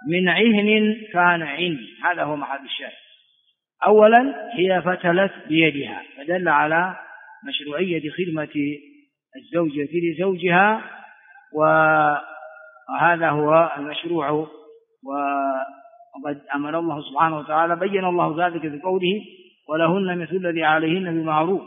من عهن كان عندي. هذا هو محل الشاهد. أولا هي فتلت بيدها، فدل على مشروعية خدمة الزوجة لزوجها، وهذا هو المشروع. وقد أمر الله سبحانه وتعالى، بين الله ذلك في قوله ولهن مثل الذي عليهن بالمعروف.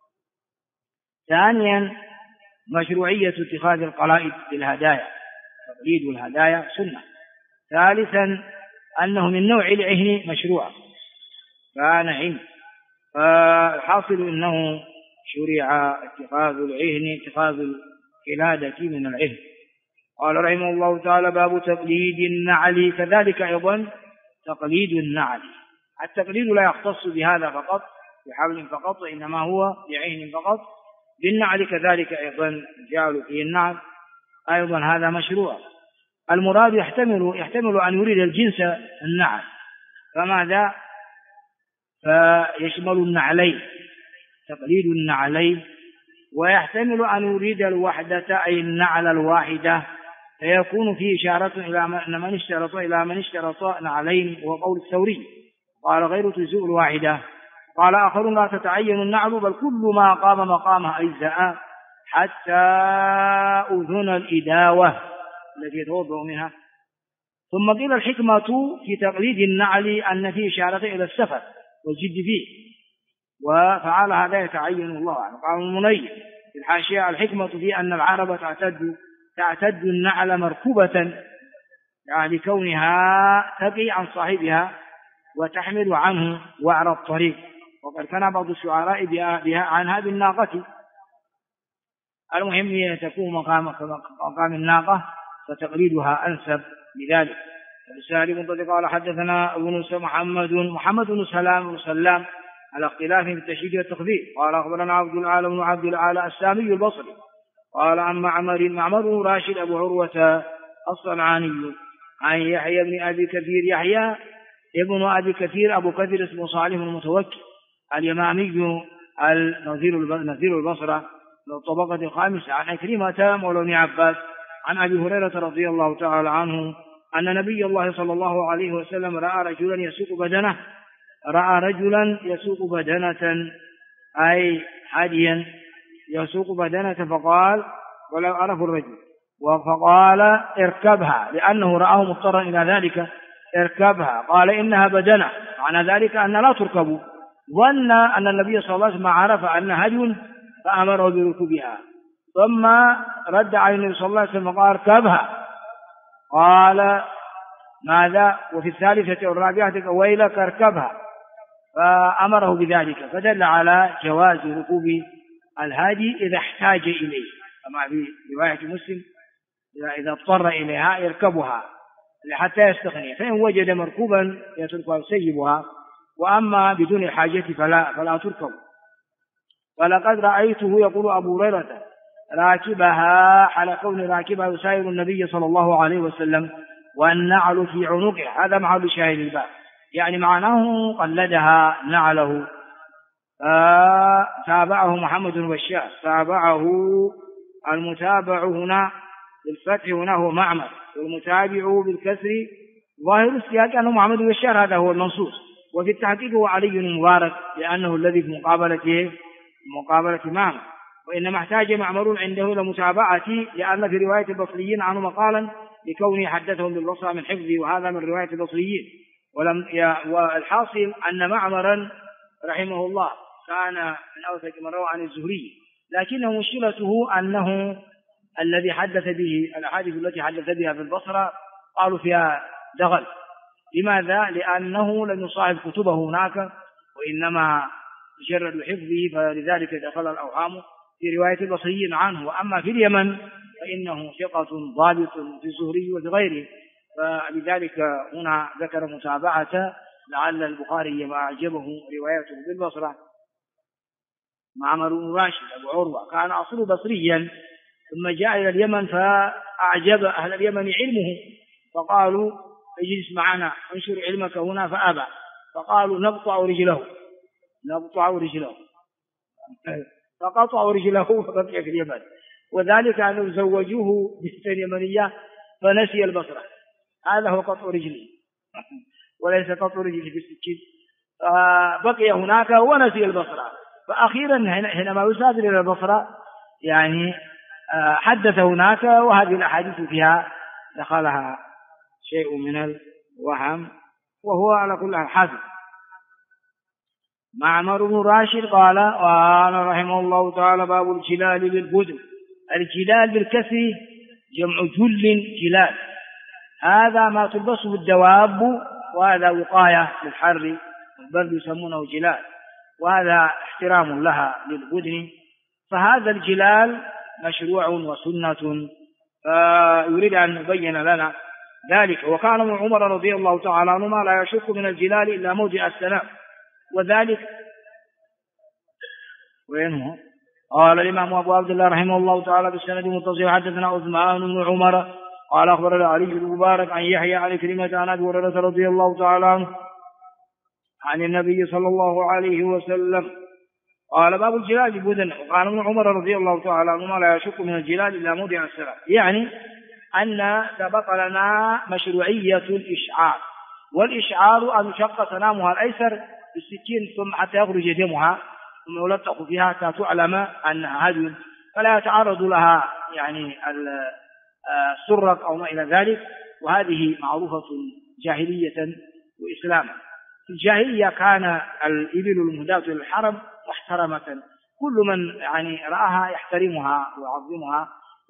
ثانيا مشروعية اتخاذ القلائد للهدايا، تقليد الهدايا سنة. ثالثا أنه من نوع العهن مشروع كان عهن، فالحاصل أنه شرع اتخاذ العهن، اتخاذ القلادة من العهن. قال رحمه الله تعالى باب تقليد النعل. كذلك أيضا تقليد النعل، التقليد لا يختص بهذا فقط، بحبل فقط، وإنما هو بعهن فقط. بالنعل كذلك أيضا جعلوا فيه النعل أيضا هذا مشروع. المراد يحتمل أن يريد الجنس النعل، فماذا؟ فيشمل النعلين، تقليد النعلين. ويحتمل أن يريد الوحدة أي النعل الواحدة، فيكون فيه إشارة إلى من اشترط نعلين، وهو قول الثوري. قال غير تجزئ الواحدة. قال آخر لا تتعين النعل بل كل ما قام مقامها أجزاء حتى أذن الإداوة التي يتوضأ منها. ثم قيل الحكمة في تقليد النعل أن فيه إشارة إلى السفر والجد فيه، وفعل هذا يتعين الله عنه. قال المنير في الحاشية الحكمة في أن العرب تعتد النعل مركوبة، يعني كونها تقي عن صاحبها وتحمل عنه وعر الطريق، وقد كان بعض الشعراء بها عنها بالناقة. المهم هي تكون مقام الناقة، فتقليدها أنسب لذلك. السالم قال حدثنا محمد بن سلام على اختلاف في التشديد والتخفيف. قال أخبرنا عبد الأعلى بن عبد الأعلى السامي البصري قال عن معمر راشد أبو عروة الصنعاني عن يحيى بن أبي كثير، يحيى ابن أبي كثير أبو كثير اسمه صالح المتوكل اليمامي نذير البصرة من الطبقة الخامسة، عن عكرمة مولى ابن عباس عن أبي هريرة رضي الله تعالى عنه أن نبي الله صلى الله عليه وسلم رأى رجلا يسوق بدنة أي حديا يسوق بدنة، فقال ولو عرف الرجل فقال اركبها، لأنه رآه مضطرا إلى ذلك، اركبها. قال إنها بدنة، معنى ذلك أن لا تركب. ظن أن النبي صلى الله عليه وسلم عرف أن هدي فأمره بركوبها، ثم رد على النبي صلى الله عليه وسلم وقال اركبها. قال ماذا؟ وفي الثالثة والرابعة ويلك اركبها، فأمره بذلك، فدل على جواز ركوب الهادي إذا احتاج إليه، كما في رواية مسلم إذا اضطر إليها يركبها حتى يستغني، فإن وجد مركوبا يتركها يسيبها، وأما بدون الحاجة فلا تركب. ولقد رأيته يقول أبو هريرة راكبها، على كون راكبها يساير النبي صلى الله عليه وسلم والنعل في عنقه. هذا محل شاهد الباب، يعني معناه قلدها نعله. تابعه محمد بن بشار، تابعه المتابع هنا بالفتح هنا هو معمر، والمتابع بالكسر ظاهر السياق أنه محمد بن بشار، هذا هو المنصوص. وفي التحقيق هو علي المبارك، لأنه الذي في مقابلة معمر، وإنما احتاج معمر عنده لمتابعة، لأن في رواية البصريين عنه مقالا لكونه حدثهم بالبصرة من حفظه، وهذا من رواية البصريين. والحاصل أن معمرا رحمه الله كان من أوثق من روى عن الزهري، لكنه مشكلته أنه الذي حدث به الأحاديث التي حدث بها في البصرة قالوا فيها دغل. لماذا؟ لأنه لم يصاحب كتبه هناك، وإنما مجرد حفظه، فلذلك دخل الأوهام في رواية البصريين عنه. وأما في اليمن فإنه ثقة ضابط في الزهري وفي غيره، فلذلك هنا ذكر متابعة، لعل البخاري ما أعجبه روايته بالبصرة. معمر بن راشد أبو عروة كان أصله بصريا، ثم جاء إلى اليمن فأعجب أهل اليمن علمه، فقالوا اجلس معنا انشر علمك هنا، فأبى، فقالوا نقطع رجله فقطعوا رجله فبقي في اليمن. وذلك أنه زوجوه بنت يمنية فنسي البصرة، هذا هو قطع رجله وليس قطع رجله بالسكين. بقي هناك ونسي البصرة، فأخيرا حينما يسافر إلى البصرة يعني حدث هناك، وهذه الأحاديث فيها دخلها شيء من الوهم، وهو على كل حال. معمر بن راشد قال رحمه الله تعالى: باب الجلال بالبدن. الجلال بالكسر جمع جل جلال، هذا ما تلبسه الدواب، وهذا وقاية للحر والبرد يسمونه جلال، وهذا احترام لها للبدن. فهذا الجلال مشروع وسنة، يريد أن يبين لنا ذلك. وكان ابن عمر رضي الله تعالى عنهما لا يشك من الجلال إلا موضع السلام، وذلك وينه. قال الإمام أبو عبد الله رحمه الله تعالى بالسند المتصل: حدثنا عثمان بن عمر قال أخبرنا علي بن المبارك عن يحيى عن كلمة عن أبي هريرة رضي الله تعالى عنه عن النبي صلى الله عليه وسلم قال: باب الجلال بالبدن. وقال ابن عمر رضي الله تعالى عنهما لا يشك من الجلال إلا موضع السلام، يعني أن سبق لنا مشروعية الإشعار، والإشعار أن يشق سنامها الأيسر بالسكين ثم حتى يخرج دمها، ثم يلطخ فيها حتى تعلم أنها هدي، فلا يتعرض لها يعني السرق أو ما إلى ذلك. وهذه معروفة جاهلية وإسلاما. في الجاهلية كان الإبل المهداة للحرم محترمة، كل من يعني رآها يحترمها ويعظمها،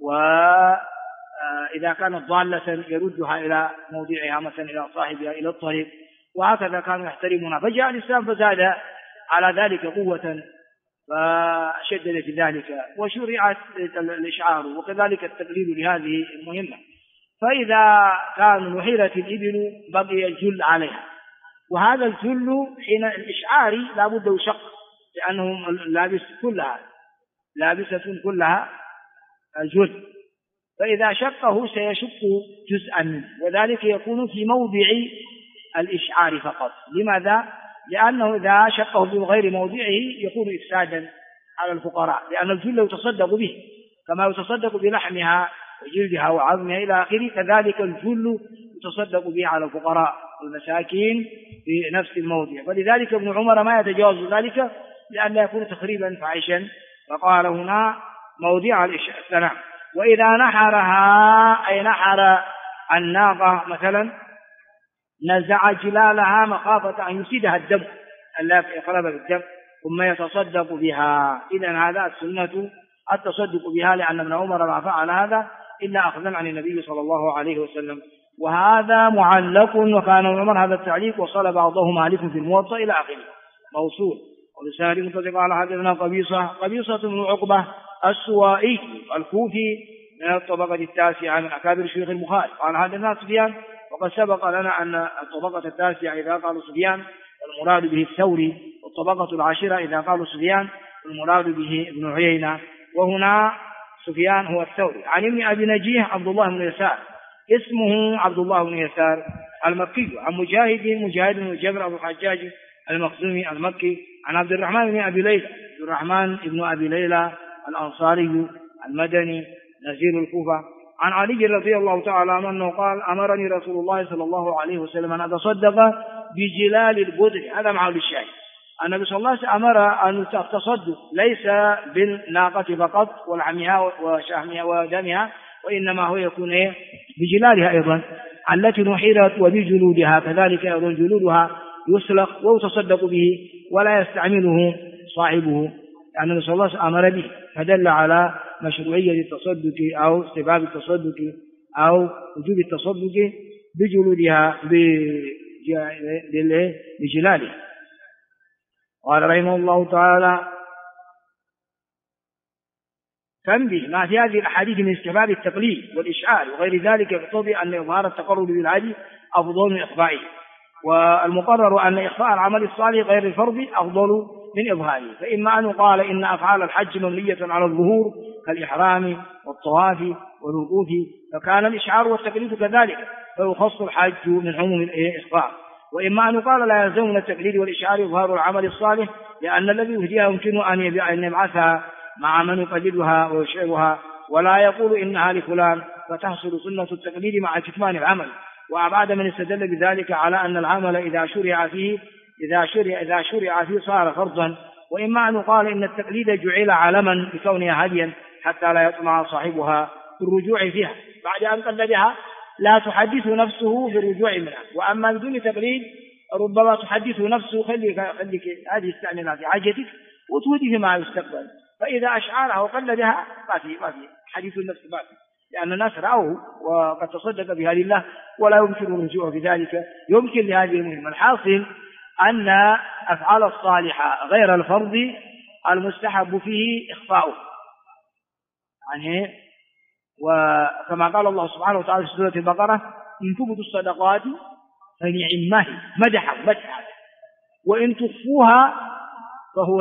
وإذا كانت ضالة يردها إلى موضعها، مثلا إلى صاحبها إلى الطريق، وهكذا كانوا يحترمونها. فجاء الإسلام فزاد على ذلك قوة، فشدد في ذلك، وشرعت الإشعار وكذلك التقليد لهذه المهمة. فإذا كان نحيلت الإبل بقي الجل عليها، وهذا الجل حين الإشعار لا بد يشق، لأنه لابسة كلها الجل، فإذا شقه سيشق جزءا منه، وذلك يكون في موضع الإشعار فقط. لماذا؟ لأنه إذا شقه في غير موضعه يكون إفسادا على الفقراء، لأن الجل يتصدق به كما يتصدق بلحمها وجلدها وعظمها إلى آخره، كذلك الجل يتصدق به على الفقراء والمساكين في نفس الموضع. فلذلك ابن عمر ما يتجاوز ذلك لأن لا يكون تخريبا فاحشا، فقال هنا موضع السلام. وإذا نحرها أي نحر الناقة مثلا نزع جلالها مخافة أن يفسدها الدم التي يخرب بالدم ثم يتصدق بها. إذن هذا السنة التصدق بها، لأن ابن عمر ما فعل هذا إلا أخذا عن النبي صلى الله عليه وسلم. وهذا معلق، وكان ابن عمر هذا التعليق وصل بعضه مالك في الموطأ إلى آخره موصول. وبالسند متصل على حدثنا قبيصة بن عقبة السوائي الكوفي من الطبقة التاسعة من أكابر شيوخ البخاري قال حدثنا سفيان. وقد سبق لنا أن الطبقة التاسعة إذا قالوا سفيان المراد به الثوري، والطبقة العاشرة إذا قالوا سفيان المراد به ابن عيينة، وهنا سفيان هو الثوري. عن ابن أبي نجيح عبد الله بن يسار اسمه عبد الله بن يسار المكي، عن مجاهد بن جابر أبو الحجاج المخزومي المكي، عن عبد الرحمن بن أبي ليلى الأنصاري المدني نزيل الكوفة، عن علي رضي الله تعالى عنه أنه قال: أمرني رسول الله صلى الله عليه وسلم أن أتصدق بجلال البدن. هذا معه الشاهد. النبي صلى الله عليه وسلم أمر أن التصدق ليس بالناقة فقط ولحمها وشحمها ودمها، وإنما هو يكون بجلالها أيضا التي نحيرت وبجلودها، كذلك أيضا جلودها يسلخ ويتصدق به ولا يستعمله صاحبه، لأن النبي صلى الله عليه وسلم أمر به، فدل على مشروعية التصدق أو استحباب التصدق أو وجوب التصدق بجلودها بجلالها. قال رحمه الله تعالى: تنبيه ما في هذه الأحاديث من استحباب التقليد والإشعار وغير ذلك يقتضي أن إظهار التقرب بالعدل أفضل من إخفائه، والمقرر أن إخفاء العمل الصالح غير الفرض أفضل من إظهاره. فإما أن يقال إن أفعال الحج مبنية على الظهور كالإحرام والطواف والوقوف، فكان الإشعار والتقليد كذلك، فيخص الحج من عموم الإخفاء. وإما أن يقال لا يلزم من التقليد والإشعار إظهار العمل الصالح، لأن الذي يهديها يمكن أن يبعثها مع من يقلدها ويشعرها، ولا يقول إنها لفلان، فتحصل سنة التقليد مع كتمان العمل، وبعد من استدل بذلك على أن العمل إذا شرع فيه صار فرضا. وإما أن يقال إن التقليد جعل علما بكونها هديا حتى لا يطمع صاحبها في الرجوع فيها بعد أن قلدها، لا تحدث نفسه بالرجوع منها. وأما بدون تقليد ربما تحدث نفسه خليك هذه استعملها في حاجتك وتودي فيما يستقبل. فإذا أشعرها وقلدها ما في حديث النفس باقي، لأن الناس رأوه وقد تصدق بها لله ولا يمكن الرجوع في ذلك. يمكن لهذه المهمة. الحاصل أن أفعال الصالحة غير الفرض المستحب فيه إخفاؤه يعني. وكما قال الله سبحانه وتعالى في سورة البقرة: إن تبدوا الصدقات فنعمه مدح، وإن تخفوها فهو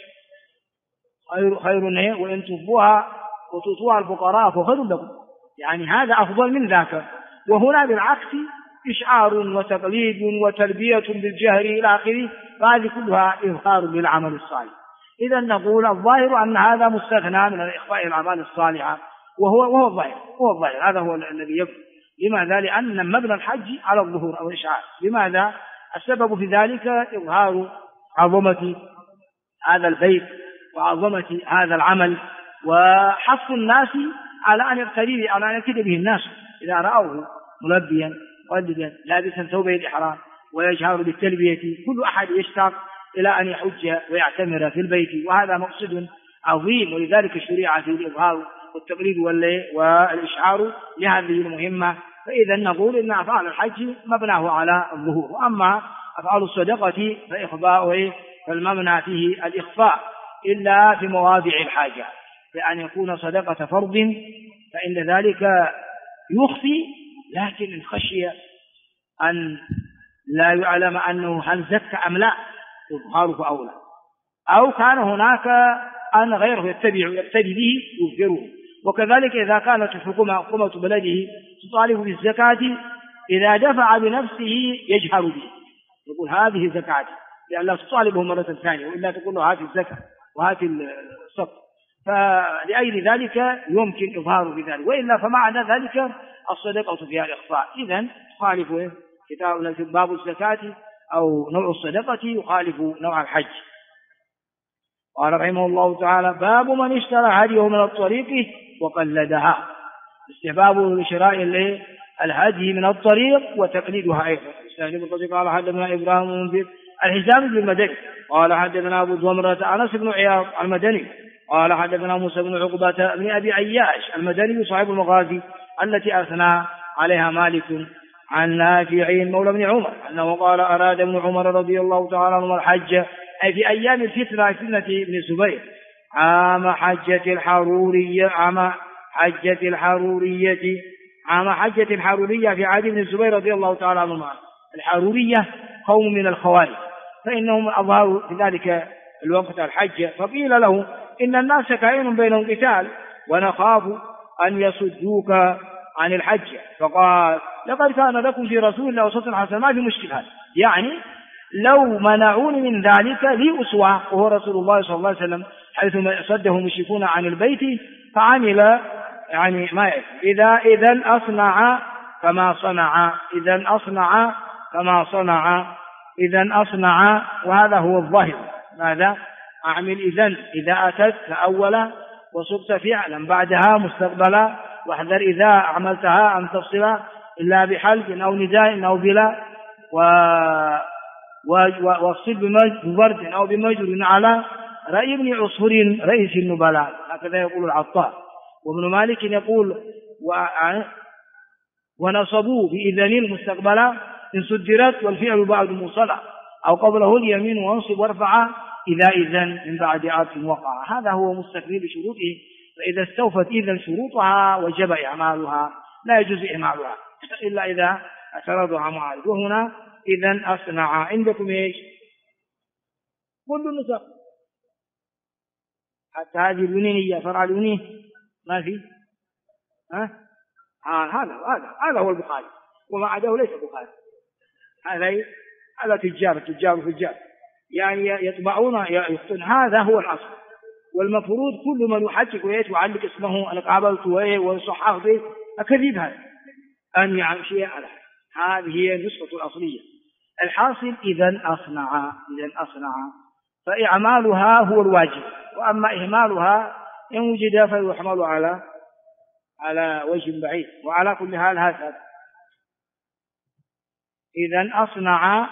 خير وإن تخفوها وتؤتوها الفقراء فخير لكم، يعني هذا أفضل من ذاك. وهنا بالعكس إشعار وتقليد وتلبية بالجهر إلى آخره، فهذه كلها إظهار للعمل الصالح. إذا نقول الظاهر أن هذا مستثنى من إخفاء الأعمال الصالحة، وهو الظاهر هذا هو الذي يبدو. لماذا؟ لأن مبنى الحج على الظهور أو الإشعار. لماذا؟ السبب في ذلك إظهار عظمة هذا البيت وعظمة هذا العمل، وحث الناس على أن يقتدي به الناس إذا رأوه ملبيا مقلدا لابسا ثوبي الإحرام ويجهر بالتلبية. كل أحد يشتاق إلى أن يحج ويعتمر في البيت، وهذا مقصد عظيم. ولذلك شريعة في الإظهار والتقليد والإشعار لهذه المهمة. فإذا نقول إن أفعال الحج مبناه على الظهور. وأما أفعال الصدقة فالمبنى فيه الإخفاء إلا في مواضع الحاجة، لأن يكون صدقة فرض فإن ذلك يخفي، لكن إن خشي أن لا يعلم أنه هل زكى أم لا إظهاره أولى، أو كان هناك أن غيره يبتدي به يظهره. وكذلك إذا كانت حكومة بلده تطالب بالزكاة، إذا دفع بنفسه يجهر به، يقول هذه زكاتي، لأن لا تطالبه مرة ثانية وإلا تقول له هذه الزكاة وهذه الصدقة. فلأجل ذلك يمكن إظهاره بذلك، وإلا فمعنى ذلك الصدقة فيها الإخفاء. إذن تخالف كتاب باب الزكاة أو نوع الصدقة يخالف نوع الحج. قال رحمه الله تعالى: باب من اشترى هديه من الطريق وقلدها. استحباب شراء الهدي من الطريق وتقليدها أيضا. قال حدثنا إبراهيم المنذر الحزام بن المدني قال حدثنا أبو ضمرة أنس بن عياض المدني قال حدثنا موسى بن عقبة بن أبي عياش المدني صاحب المغازي التي أثنى عليها مالك عن نافع مولى بن عمر أنه قال: أراد ابن عمر رضي الله تعالى عنه الحج، أي في أيام الفتنة فتنة ابن الزبير، عام حجة الحرورية في عهد ابن الزبير رضي الله تعالى عنه. الحرورية قوم من الخوارج، فإنهم أظهروا في ذلك الوقت الحج، فقيل له: إن الناس كائن بينهم قتال ونخاف أن يصدوك عن الحج. فقال: لقد كان لكم في رسول الله أسوة حسنة، ما في مشكلة، يعني لو منعوني من ذلك لي أسوة، وهو رسول الله صلى الله عليه وسلم، حيث صده المشركون عن البيت فعمل يعني ما يفعل. إذن أصنع كما صنع، وهذا هو الظاهر. ماذا أعمل؟ إذا أتت فأولا وصبت فعلا بعدها مستقبلا، واحذر إذا عملتها أن تفصل إلا بحلف أو نداء أو بلا، واصل ببرد أو بمجر على رأي ابن عصفور رئيس النبلاء، هكذا يقول العطار. وابن مالك يقول: ونصبوا بإذن المستقبلة إن صدرت والفعل بعد موصلة، أو قبله اليمين وانصب وارفع إذا إذن من بعد عطف وقع. هذا هو مستكمل بشروطه، فإذا استوفت إذن شروطها وجب إعمالها، لا يجوز إعمالها إلا إذا اعترضها معارض. وهنا إذن أصنع عندكم إيش؟ كل النسخ حتى هذه اليونينية فرع اليونيه ما في هذا هو البخاري، وما عداه ليس بخاري. هذا تجار يعني يطبعون يخطون. هذا هو الأصل، والمفروض كل من يحقق ويعلق اسمه أنا قابلت ويصحح به أكذب هذا أن يعمل شيء على هذه هي النسخة الأصلية. الحاصل إذا أصنع فإعمالها هو الواجب، وأما إهمالها إن وجد فيحمل على وجه بعيد. وعلى كل حال هكذا. إذا أصنع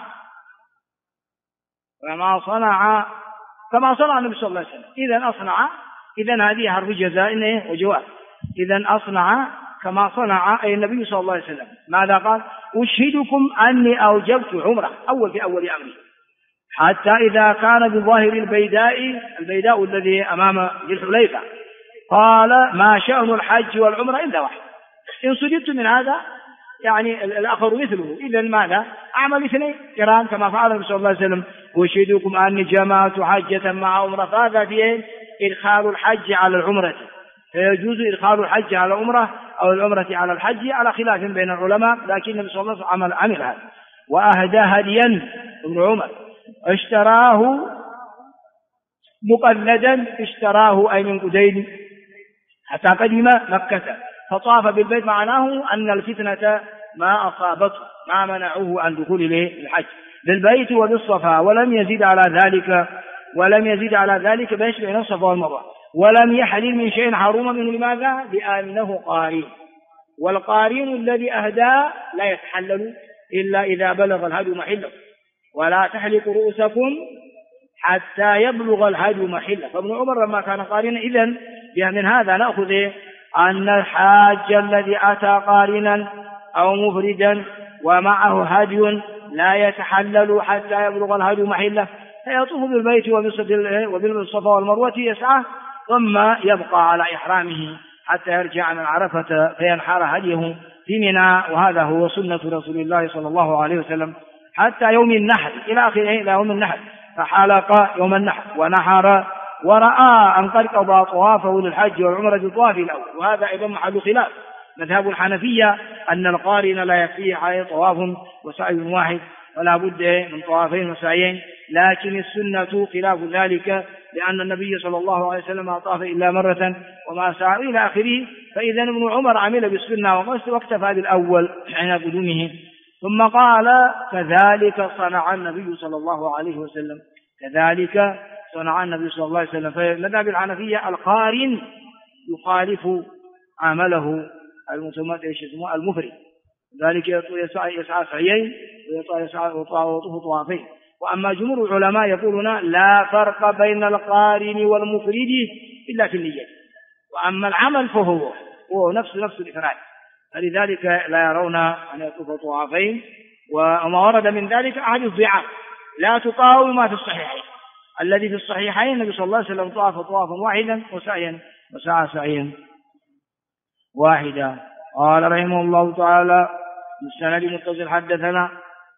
كما صنع النبي صلى الله عليه وسلم. إذا أصنع، إذا هذه حرف جزاء وجواب. إذا أصنع كما صنع أي النبي صلى الله عليه وسلم. ماذا قال؟ أشهدكم أني أوجبت عمرة في أول أمري، حتى إذا كان بظاهر البيداء الذي أمام ذي الحليفة قال ما شأن الحج والعمرة إلا واحد. إن صدقت من هذا يعني الآخر مثله. إذا ماذا؟ أعمل اثنين كرام كما فعل النبي صلى الله عليه وسلم. أشهدكم أني جمعت حجة مع عمرة. فهذا في إدخال الحج على العمرة، فيجوز إدخال الحج على العمرة أو العمرة على الحج على خلاف بين العلماء، لكن النبي صلى الله عليه وسلم عمل هذا. وأهدى هديا ابن عمر اشتراه مقلدا، اشتراه أي من قدين حتى قدم مكة فطاف بالبيت، معناه أن الفتنة ما أصابته ما منعوه عن دخول الحج بالبيت وبالصفا، ولم يزيد على ذلك بين الصفا والمروة، ولم يحلل من شيء حرم منه. لماذا؟ لأنه قارين، والقارين الذي أهدى لا يتحلل إلا إذا بلغ الهدي محله، ولا تحلقوا رؤوسكم حتى يبلغ الهدي محله. فابن عمر لما كان قارنا. إذن من هذا نأخذ أن الحاج الذي أتى قارنا أو مفردا ومعه هدي لا يتحلل حتى يبلغ الهدي محله، فيطوف بالبيت وبالصفا والمروة يسعى، ثم يبقى على إحرامه حتى يرجع من عرفة فينحر هديه في منى. وهذا هو سنة رسول الله صلى الله عليه وسلم حتى يوم النحر إلى آخره، إلى يوم النحر. فحلق يوم النحر ونحر ورأى أن قد قضى طوافه للحج والعمرة بطواف الأول. وهذا أيضا محل خلاف. مذهب الحنفية أن القارن لا يكفيه عليه طواف وسعي واحد، ولا بد من طوافين وسعيين، لكن السنة خلاف ذلك، لأن النبي صلى الله عليه وسلم ما طاف إلا مرة وما سعى إلى آخره. فإذا ابن عمر عمل بالسنة واكتفى بالأول عند قدومه. ثم قال كذلك صنع النبي صلى الله عليه وسلم. كذلك صنع النبي صلى الله عليه وسلم. فمذهب الحنفية القارن يخالف عمله المفرد، ذلك يسعى سعيين ويطوف طوافين. وأما جمهور العلماء يقولون لا فرق بين القارن والمفرد إلا في النية، وأما العمل فهو نفس الإفراد، فلذلك لا يرون أن يطوف طوافين. وما ورد من ذلك أحاديث ضعاف لا تقاوم ما في الصحيحين. الذي في الصحيحين النبي صلى الله عليه وسلم طاف طوافا واحدا وسعى سعيا واحدا. قال رحمه الله تعالى بالسند متصل حدثنا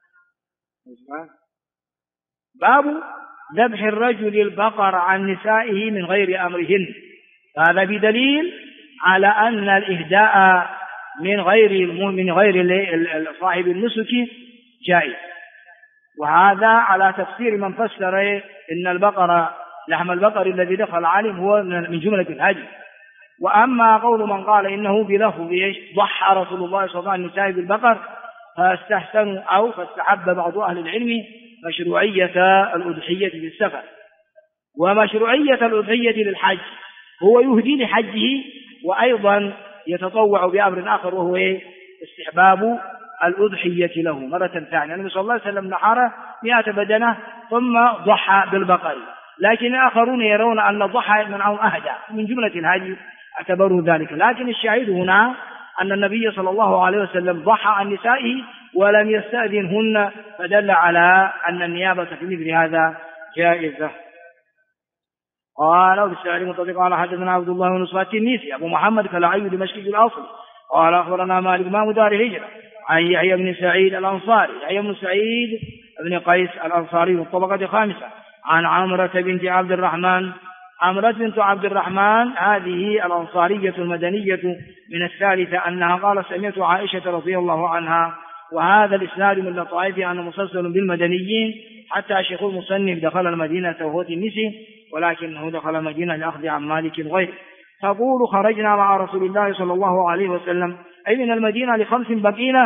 باب ذبح الرجل البقر عن نسائه من غير أمرهن. هذا بدليل على أن الإهداء من غير صاحب النسك جائز. وهذا على تفسير من فسر إن البقر لحم البقر الذي دخل عليه هو من جملة الهدي. وأما قول من قال إنه بلفظ ضحى رسول الله صلى الله عليه وسلم النساء بالبقر فاستحسنوا أو فاستحب بعض أهل العلم مشروعية الأضحية في السفر، ومشروعية الأضحية للحج. هو يهدي لحجه وأيضا يتطوع بأمر آخر وهو استحباب الأضحية له مرة ثانية. النبي صلى الله عليه وسلم نحر 100 بدنة ثم ضحى بالبقر، لكن آخرون يرون أن الضحى منعهم أهدى من جملة الهدي اعتبروا ذلك. لكن الشاهد هنا أن النبي صلى الله عليه وسلم ضحى عن نسائه ولم يستأذنهن، فدل على أن النيابة في مثل هذا جائزة. قال وبالسعر مطلق على حدثنا عبد الله بن نصر التنيسي أبو محمد كلاعي دمشقي الأصل قال أخبرنا مالك إمام دار الهجرة عن يحيى بن سعيد الأنصاري، يحيى بن سعيد بن قيس الأنصاري من الطبقة الخامسة، عن عمرة بنت عبد الرحمن. عمرة بنت عبد الرحمن هذه الأنصارية المدنية من الثالثة أنها قال سمعت عائشة رضي الله عنها. وهذا الإسناد من لطائفه أنه مسلسل بالمدنيين، حتى شيخ المصنف دخل المدينة وهو تنسي، ولكنه دخل المدينة لأخذ عن مالك غير. تقول خرجنا مع رسول الله صلى الله عليه وسلم أي من المدينة ل5 بقينا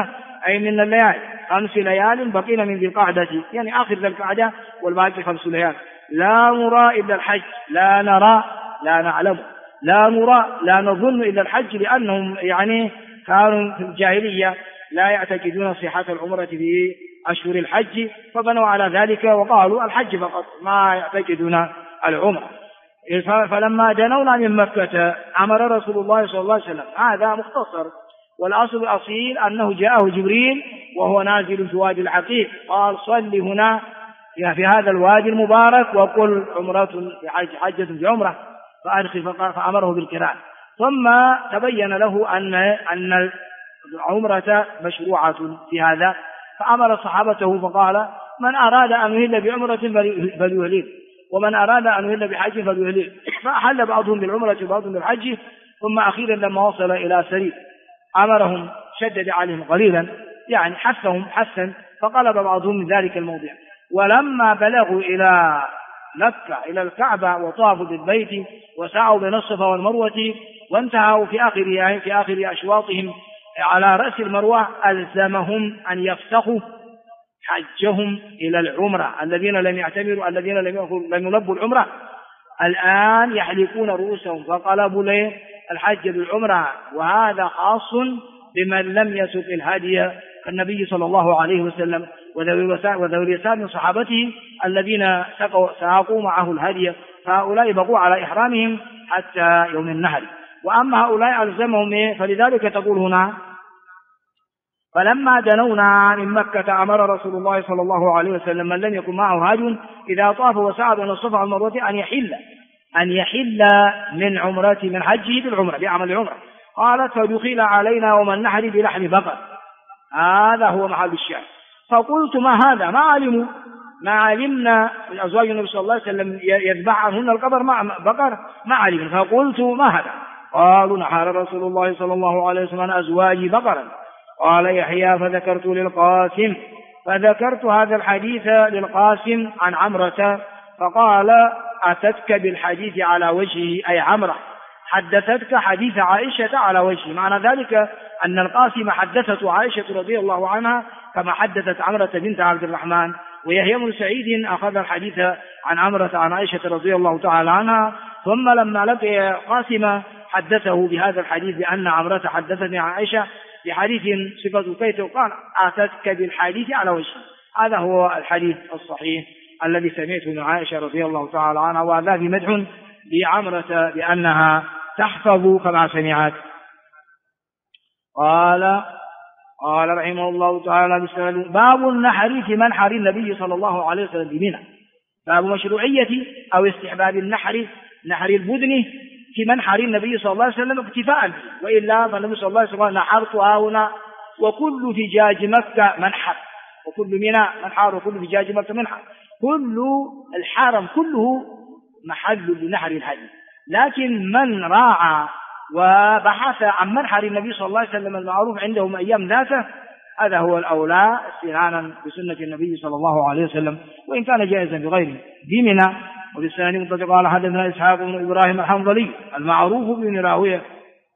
أي من الليالي 5 ليال بقينا من ذي القعدة، يعني آخر ذي القعدة والباقي 5 ليال. لا نرى إلا الحج، لا نرى لا نعلم، لا نرى لا نظن إلا الحج، لأنهم يعني كانوا في الجاهلية لا يعتقدون صحة العمرة في أشهر الحج، فبنوا على ذلك وقالوا الحج فقط ما يعتقدون العمرة. فلما دنونا من مكة أمر رسول الله صلى الله عليه وسلم، هذا مختصر، والأصل الأصيل أنه جاءه جبريل وهو نازل في وادي العقيق، قال صل هنا في هذا الوادي المبارك وقل عمرة في حج، حجة في عمرة، فأدخل، فأمره بالقراءة. ثم تبين له أن العمرة مشروعة في هذا، فأمر صحابته فقال من أراد أن يهل بعمرة فليهلل، ومن أراد أن يهل بحج فليهلل، فأحل بعضهم بالعمرة وبعضهم بالحج. ثم أخيرا لما وصل إلى سريد أمرهم، شدد عليهم قليلا، يعني حثهم حثا، فقلب بعضهم من ذلك الموضع. ولما بلغوا إلى مكة إلى الكعبة وطافوا بالبيت وسعوا بين الصفا والمروة وانتهوا في آخر أشواطهم على رأس المروة، ألزمهم أن يفسخوا حجهم إلى العمرة. الذين لم يعتمروا، الذين لم يلبوا العمرة الآن يحلقون رؤوسهم، فقلبوا له الحج بالعمرة، وهذا خاص بمن لم يسق الهدي كالنبي صلى الله عليه وسلم وذوي اليسار من صحابته الذين ساقوا معه الهدي، فهؤلاء بقوا على إحرامهم حتى يوم النحر. وأما هؤلاء ألزمهم، فلذلك تقول هنا فلما دنونا من مكة أمر رسول الله صلى الله عليه وسلم من لم يكن معه هاد إذا طاف وسعى بين الصفا والمروة أن يحل من حجه بالعمرة، بعمل العمرة. قالت فدخل علينا ومن نحر بلحم بقر، هذا هو محل الشاهد. فقلت ما هذا؟ ما علمنا من أزواج النبي صلى الله عليه وسلم يذبح عنهن البقر ما علمنا. فقلت ما هذا؟ قالوا نحر رسول الله صلى الله عليه وسلم أزواج بقرا. قال يحيى فذكرت هذا الحديث للقاسم عن عمرة، فقال أتتك بالحديث على وجهه، أي عمرة حدثتك حديث عائشة على وجهه، معنى ذلك أن القاسم حدثته عائشة رضي الله عنها كما حدثت عمرة بنت عبد الرحمن، ويحيى بن سعيد أخذ الحديث عن عمرة عن عائشة رضي الله تعالى عنها، ثم لما لقي قاسم حدثه بهذا الحديث بأن عمرة حدثتني عن عائشة بحديث صفة كيت، وقال أتتك بالحديث على وجهه. هذا هو الحديث الصحيح الذي سمعته من عائشة رضي الله تعالى عنها، وهذا في مدح لعمرة بأنها تحفظ كما سمعت. قال رحمه الله تعالى باب النحر في منحر النبي صلى الله عليه وسلم بمنى، باب مشروعية أو استحباب نحر البدن في منحر النبي صلى الله عليه وسلم اكتفاء به، وإلا فالنبي صلى الله عليه وسلم نحرتها هنا، وكل فجاج مكة منحر، وكل منى منحر، وكل فجاج مكة منحر، كل الحرم كله محل لنحر الهدي. لكن من راعى وبحث عن منحر النبي صلى الله عليه وسلم المعروف عندهم أيام ذاته، هذا هو الأولى استهانا بسنة النبي صلى الله عليه وسلم، وإن كان جائزا بغيره بمنى. وبالسنة مطلق قال حدثنا إسحاق بن إبراهيم الحنظلي المعروف بن راهويه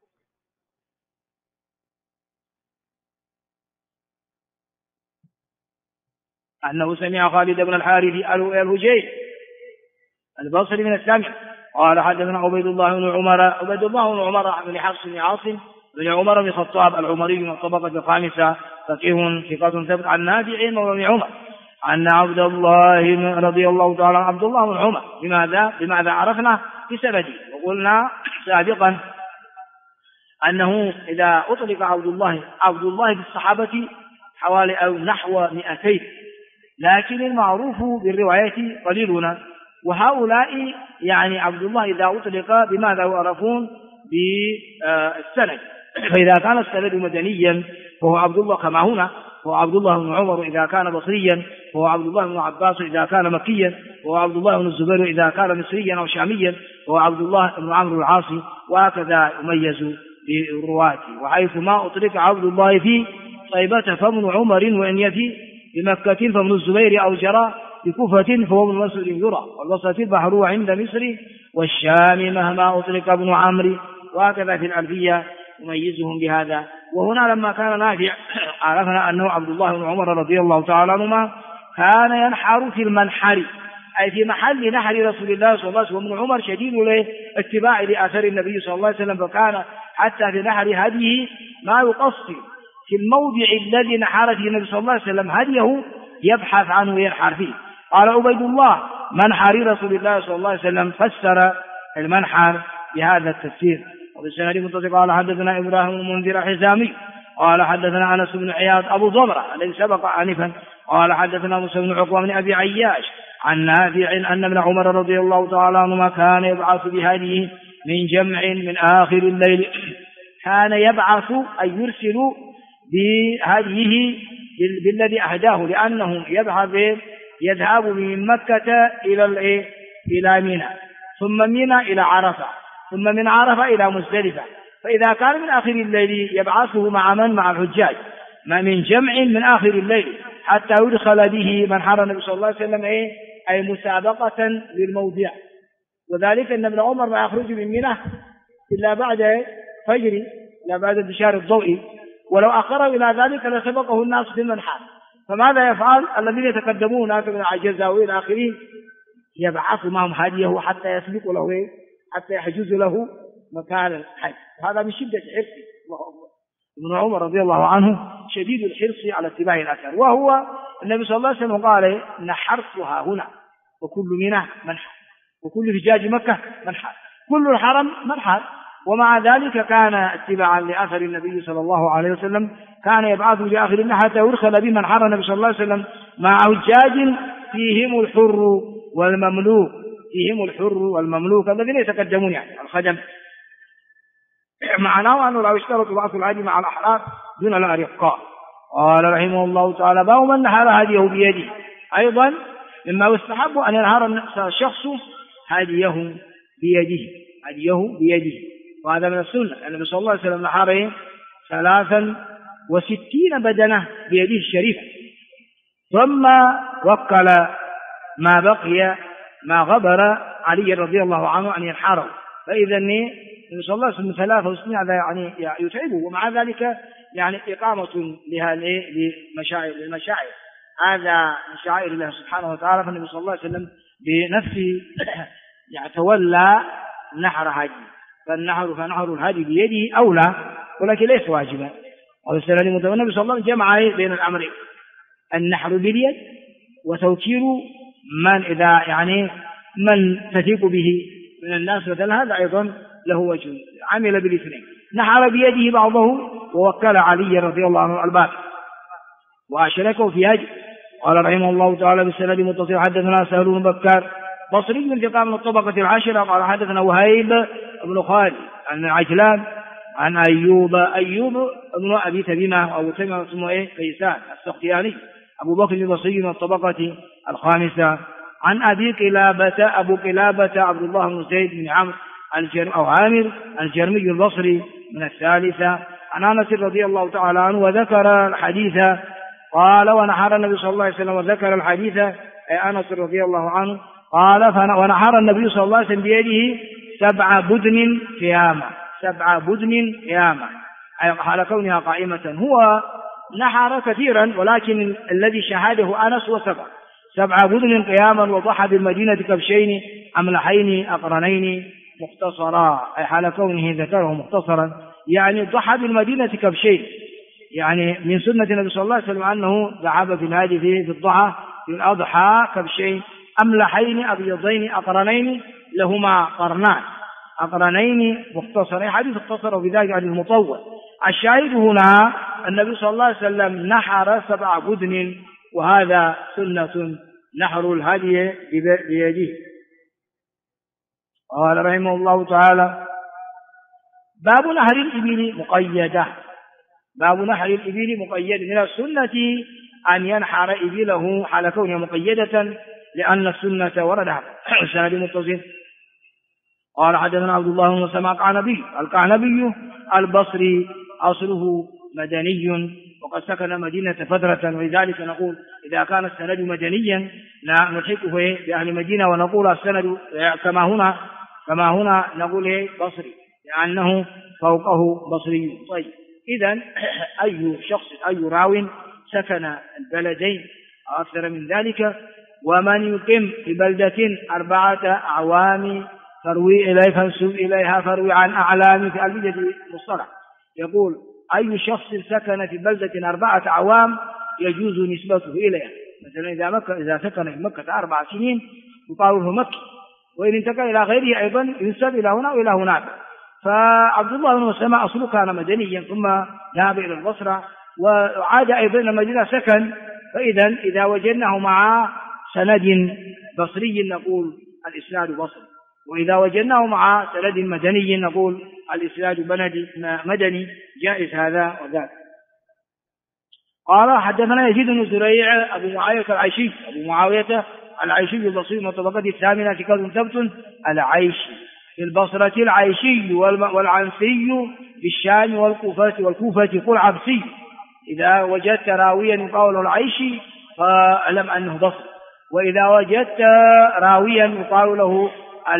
أنه سمع خالد بن الحارث الهجيري البصري من السامع قال حدثنا عبيد الله بن عمر بن حفص بن عاصم بن عمر بن الخطاب العمري من الطبقة الخامسة، فقيه ثقة ثبت عن نافع وابن عمر أن عبد الله رضي الله تعالى عبد الله بن عمر. بماذا عرفنا بسببه؟ وقلنا سابقا أنه إذا أطلق عبد الله بالصحابة حوالي أو نحو 200، لكن المعروف بالرواية قليلون، وهؤلاء يعني عبد الله إذا أطلق بماذا يعرفون؟ بالسند، فإذا كان السند مدنيا فهو عبد الله كما هنا، هو عبد الله بن عمر إذا كان بصريا، وهو عبد الله بن عباس إذا كان مكيا، وهو عبد الله بن الزبير إذا كان مصريا أو شاميا، وهو عبد الله بن عمرو العاصي، وهكذا يميز بالرواة. وحيث ما أطلق عبد الله في طيبة فابن عمر، وإن يفي بمكة فابن الزبير أو جرى بكوفة فهو ابن مسعود يرى، والبصرة البحر عند مصر والشام مهما أطلق ابن عمرو، وهكذا في الألفية يميزهم بهذا وهنا لما كان نافع عرفنا أنه عبد الله بن عمر رضي الله تعالى عنهما كان ينحر في المنحر، أي في محل نحر رسول الله صلى الله عليه وسلم. وابن عمر شديد الاتباع لآثار النبي صلى الله عليه وسلم، فكان حتى في نحر هديه ما يقصر في الموضع الذي نحر فيه النبي صلى الله عليه وسلم هديه يبحث عنه وينحر فيه. قال عبيد الله منحر رسول الله صلى الله عليه وسلم، فسر المنحر بهذا التفسير. وبالسند متصل قال حدثنا إبراهيم المنذر الحزامي قال حدثنا أنس بن عياض أبو ضمرة الذي سبق آنفا قال حدثنا موسى بن عقبة بن أبي عياش عن نافع أن ابن عمر رضي الله تعالى عنهما كان يبعث بهديه من جمع من آخر الليل، كان يبعث أي يرسل بهديه بالذي أهداه، لأنه يذهب من مكة إلى منى، ثم منى إلى عرفة، ثم من عرفة إلى مزدلفة. فإذا كان من آخر الليل يبعثه مع الحجاج ما من جمع من آخر الليل حتى يدخل به منحر النبي صلى الله عليه وسلم أي مسابقة للموضع. وذلك أن ابن عمر ما يخرج من منى إلا بعد فجر، إلا بعد انتشار الضوء، ولو أخر إلى ذلك لسبقه الناس في المنحر. فماذا يفعل الذين يتقدمون ناس من العجزاوي الآخرين؟ يبعث معهم هديه حتى يسبق له حتى يحجز له مكان الحج. هذا من شدة حرصه. الله أكبر. ابن عمر رضي الله عنه شديد الحرص على اتباع الأثر، وهو النبي صلى الله عليه وسلم قال نحرتها هنا، وكل منى منحر، وكل فجاج مكة منحر، كل الحرم منحر. ومع ذلك كان اتباعا لأثر النبي صلى الله عليه وسلم كان يبعث بآخر النحر حتى يدخل به منحر النبي صلى الله عليه وسلم مع حجاج فيهم الحر والمملوك، فيهم الحر والمملوك الذين يتقدمون يعني الخدم. معناه أنه لا يشترط بعث الهدي مع الأحرار دون الأرقاء. قال رحمه الله تعالى باب من نحر هديه بيده. أيضا مما يستحب أن ينحر الشخص هديه بيده، وهذا من السنة. النبي صلى الله عليه وسلم نحر 63 بدنة بيده الشريفة، ثم وكل ما بقي ما غبر علي رضي الله عنه أن ينحره. فإذا النبي صلى الله عليه وسلم 63 هذا يعني يتعبه، ومع ذلك يعني إقامة للمشاعر، هذا من شعائر الله سبحانه وتعالى. فالنبي صلى الله عليه وسلم بنفسه يتولى نحر هدي، فنحر الهدي بيده أولى، ولكن ليس واجبا. والنبي صلى الله عليه وسلم جمع بين الأمرين، النحر باليد وتوكيل من تثيق به من الناس، مثلا هذا أيضا له وجه، عمل بالاثنين، نحر بيده بعضه ووكل علي رضي الله عنه الباقي وأشركه في هدي. قال رحمه الله تعالى بالسند متصل حدثنا سهل بن بكار بصري من ثقة من الطبقة العاشرة قال حدثنا وهيب بن خالد عن عجلان عن أيوب بن أبي تميمة أو تميمة اسمه كيسان السختياني أبو بكر البصري من الطبقة الخامسة عن أبي قلابة عبد الله بن زيد بن عمرو أو عامر الجرمي البصري من الثالثة عن أنس رضي الله تعالى عنه وذكر الحديث. قال ونحر النبي صلى الله عليه وسلم وذكر الحديث أنس رضي الله عنه قال ونحر النبي صلى الله عليه وسلم بيده 7 بدن قيامة على كونها قائمة. هو نحر كثيرا، ولكن الذي شهده أنس هو 7 بدن قياما، وضحى بالمدينة كبشين أملحين أقرنين مختصرا، أي حال كونه ذكره مختصرا، يعني ضحى بالمدينة كبشين، يعني من سنة النبي صلى الله عليه وسلم أنه ذهب في الهادي في الضحى في الأضحى كبشين أملحين أبيضين أقرنين لهما قرنان أقرنين مختصرين، حديث اختصر وبذلك عن المطول. الشاهد هنا النبي صلى الله عليه وسلم نحر 7 بدن، وهذا سنة نحر الهدي بيده. قال رحمه الله تعالى باب نحر الإبل مقيدة. باب نحر الإبل مقيدة، من السنة أن ينحر إبله حال كونها مقيدة، لأن السنة وردها سند متصل. قال حدثنا عبد الله بن سمع القعنبي البصري أصله مدني، وقد سكن مدينة فترة، ولذلك نقول إذا كان السند مدنيا نلحقه بأهل مدينة ونقول السند كما هنا نقول بصري، لأنه فوقه بصري. طيب إذن أي شخص أي راو سكن البلدين أو أكثر من ذلك ومن يقم في بلدة 4 أعوام فروي إليه فانسب إليها فروي عن أعلام في ألفية مصطلح. يقول أي شخص سكن في بلدة 4 أعوام يجوز نسبته إليها. مثلا إذا سكن في مكة 4 سنين يقال له مكي، وإن انتقل إلى غيره أيضا ينسب إلى هنا وإلى هناك. فعبد الله بن مسلمة أصله كان مدنيا ثم ذهب إلى البصرة وعاد أيضا إلى المدينة سكن. إذا وجدناه مع سند بصري نقول الإسناد بصري، وإذا وجدناه مع سند مدني نقول الإسناد مدني، جائز هذا وذاك. قال حدثنا يزيد بن زريع أبو معاوية العيشي البصري من الطبقة الثامنة ثقة ثبت العيشي في البصرة العيشي والعنسي في الشام والكوفة قل عبسي. إذا وجدت راويا يقال له العيشي فاعلم أنه بصري، وإذا وجدت راويا يقال له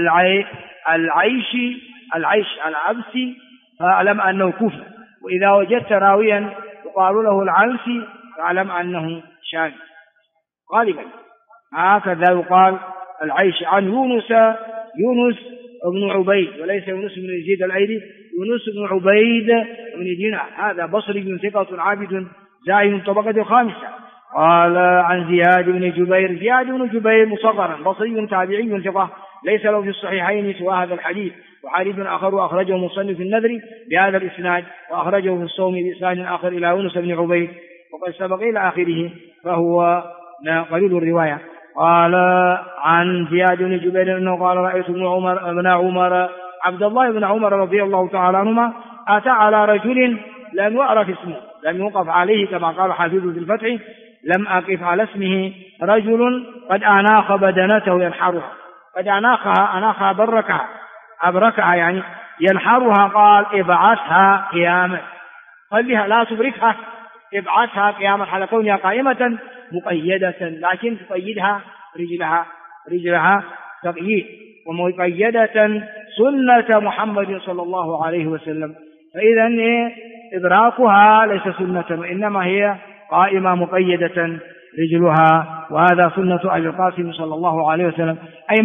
العيش العبسي فاعلم أنه كوفي، وإذا وجدت راويا يقال له العنسي فاعلم أنه شامي. غالبا هكذا يقال العيش. عن يونس بن عبيد وليس يونس بن يزيد الأيلي، يونس بن عبيد بن دينار هذا بصري ثقة عابد زاهد من طبقة 5. قال عن زياد بن جبير مصغرا بصري تابعي ثقة ليس له في الصحيحين سوى هذا الحديث، وحديث آخر أخرجه مصنف في النذر بهذا الإسناد، وأخرجه في الصوم بإسناد آخر إلى يونس بن عبيد وقد سبق إلى آخره فهو قليل الرواية. قال عن زياد بن جبير أنه قال رأيت ابن عمر عبد الله بن عمر رضي الله تعالى عنهما أتى على رجل لم يعرف اسمه، لم يوقف عليه كما قال حافظ في الفتح لم أقف على اسمه، رجل قد أناخ بدنته ينحرها، قد أناخها أبركها يعني ينحرها، قال ابعثها قياما، خليها لا تبركها، ابعثها قياما على كونها قائمة مقيدة، لكن تقيدها رجلها تقييد، ومقيدة سنة محمد صلى الله عليه وسلم. فإذا إبراكها ليس سنة وإنما هي قائمة مقيدة رجلها، وهذا سنة أبي القاسم صلى الله عليه وسلم، أي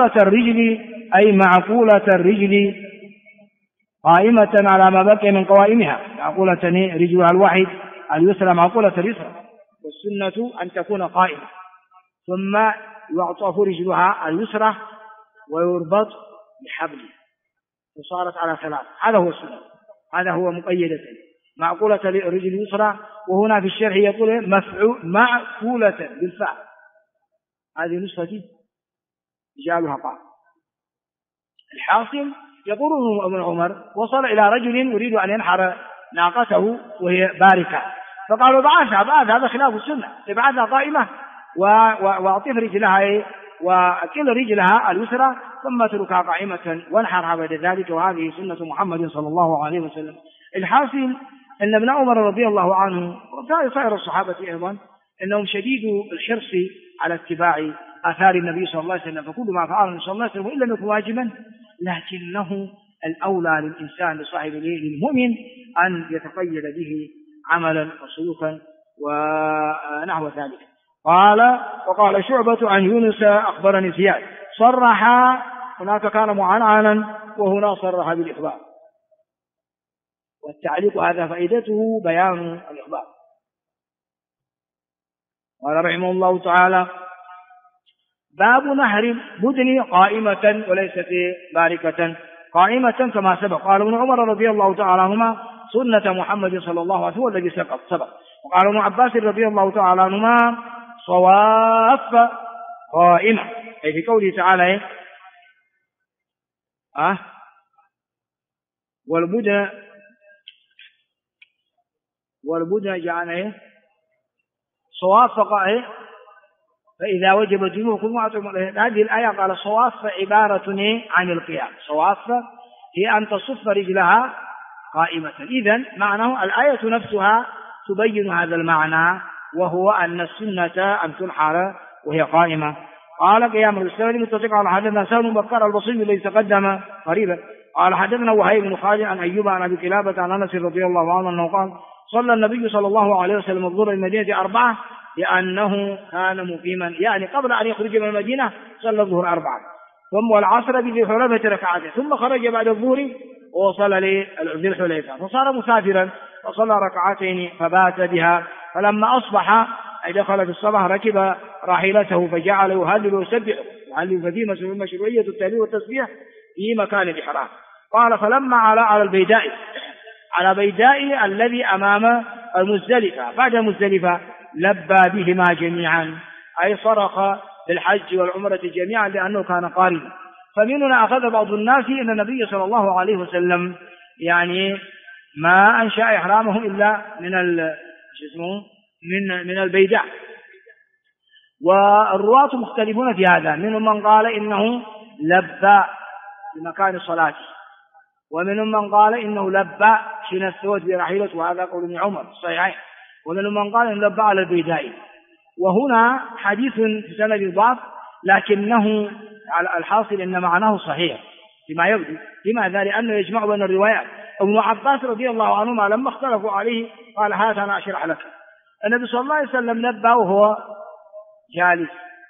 معقولة الرجل قائمة على ما بقي من قوائمها، معقولة رجلها الواحد اليسرى معقولة اليسرى، والسنة أن تكون قائمة ثم يعطف رجلها اليسرى ويربط بحبل وصارت على 3، هذا هو السنة، هذا هو مقيدة معقولة الرجل اليسرى. وهنا في الشرح يقول معقولة بالفعل، هذه نسختي جعلها قاع. الحاصل يقول ابن عمر وصل إلى رجل يريد أن ينحر ناقته وهي باركة، فقالوا ابعثها، هذا خلاف السنة، ابعثها قائمة واعطف رجلها وأكل رجلها اليسرى ثم اتركها قائمة وانحرها بعد ذلك، وهذه سنة محمد صلى الله عليه وسلم. الحاصل أن ابن عمر رضي الله عنه وسائر الصحابة أيضا أنهم شديدوا الحرص على اتباع آثار النبي صلى الله عليه وسلم، فكل ما فعله النبي صلى الله عليه وسلم وإن لم يكن واجبا لكنه الأولى للإنسان لصاحب للمؤمن أن يتقيد به عملا وسلوكا ونحو ذلك. وقال شعبة عن يونس أخبرني زياد، صرح، هناك كان معنعنا وهنا صرح بالإخبار، والتعليق هذا فائدته بيان الإخبار. قال رحمه الله تعالى باب نهر بدن قائمة وليست باركة، قائمة كما سبق. قال ابن عمر رضي الله تعالى عنهما سنة محمد صلى الله عليه وسلم الذي سبق. وقال ابن عباس رضي الله تعالى عنهما صواف قائمة، أي في قوله تعالى والبدن جعله صواف قائمة فإذا وجب جنوب كل معطم. هذه الآية قال صواف عبارة عن القيام، صواف هي أن تصف رجلها قائمة. إذن معناه الآية نفسها تبين هذا المعنى، وهو أن السنة أن تنحر وهي قائمة. قال قيام الإسلام متفق على حدثنا سالم بكر البصري الذي تقدم قريبا. قال حدثنا وهيب بن خالد عن أيوب عن أبي قلابة عن أنس رضي الله عنه أنه قال صلى النبي صلى الله عليه وسلم الظهر المدينة 4 لأنه كان مقيما، يعني قبل أن يخرج من المدينة صلى الظهر 4 ثم والعصر بذي الحليفة ركعتين ثم خرج بعد الظهر ووصل لذي الحليفة فصار مسافرا وصلى ركعتين فبات بها. فلما أصبح أي دخل في الصباح ركب راحلته فجعل يهلل ويسبح يهلل ففي مشروعية التهليل والتسبيح في مكان الإحرام. قال فلما على البيداء على بيداء الذي أمام المزدلفة بعد المزدلفة لبى بهما جميعا، أي صرخ بالحج والعمرة جميعا لأنه كان قارنا. فمننا أخذ بعض الناس أن النبي صلى الله عليه وسلم يعني ما أنشأ إحرامه إلا من البيداء، والرواة مختلفون في هذا، منهم من قال إنه لبى في مكان صلاته، ومنهم من قال إنه لبى حين استوت برحيلته وهذا قول ابن عمر الصحيحين، ومنهم من قال إنه لبى على البيداء. وهنا حديث في سند الضعف لكنه على الحاصل إن معناه صحيح فيما يبدو. لماذا؟ لأنه يجمع بين الروايات. ابن عباس رضي الله عنهما لما اختلفوا عليه قال هذا أنا أشرح لك. النبي صلى الله عليه وسلم لبى وهو جالس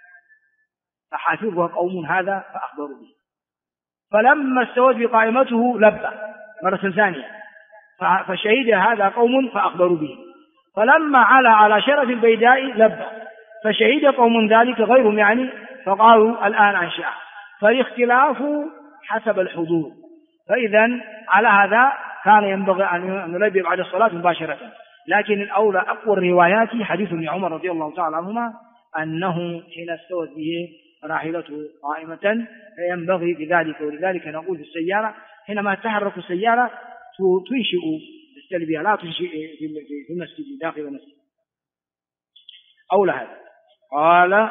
فحافظه قوم هذا فأخبروا به، فلما استوت بقائمته لبى مرة ثانية فشهد هذا قوم فأخبروا به، فلما على شرف البيداء لبى فشهد قوم ذلك غيرهم يعني فقالوا الآن أنشأ، فالاختلاف حسب الحضور. فإذا على هذا كان ينبغي أن نلبي بعد الصلاة مباشرة، لكن الأولى أقوى الروايات حديث ابن عمر رضي الله تعالى عنهما أنه حين استوت به راحلته قائمة فينبغي بذلك. ولذلك نقول في السيارة حينما تحرك السيارة تنشئ التلبية لا تنشئ في المسجد داخل المسجد أولى هذا. قال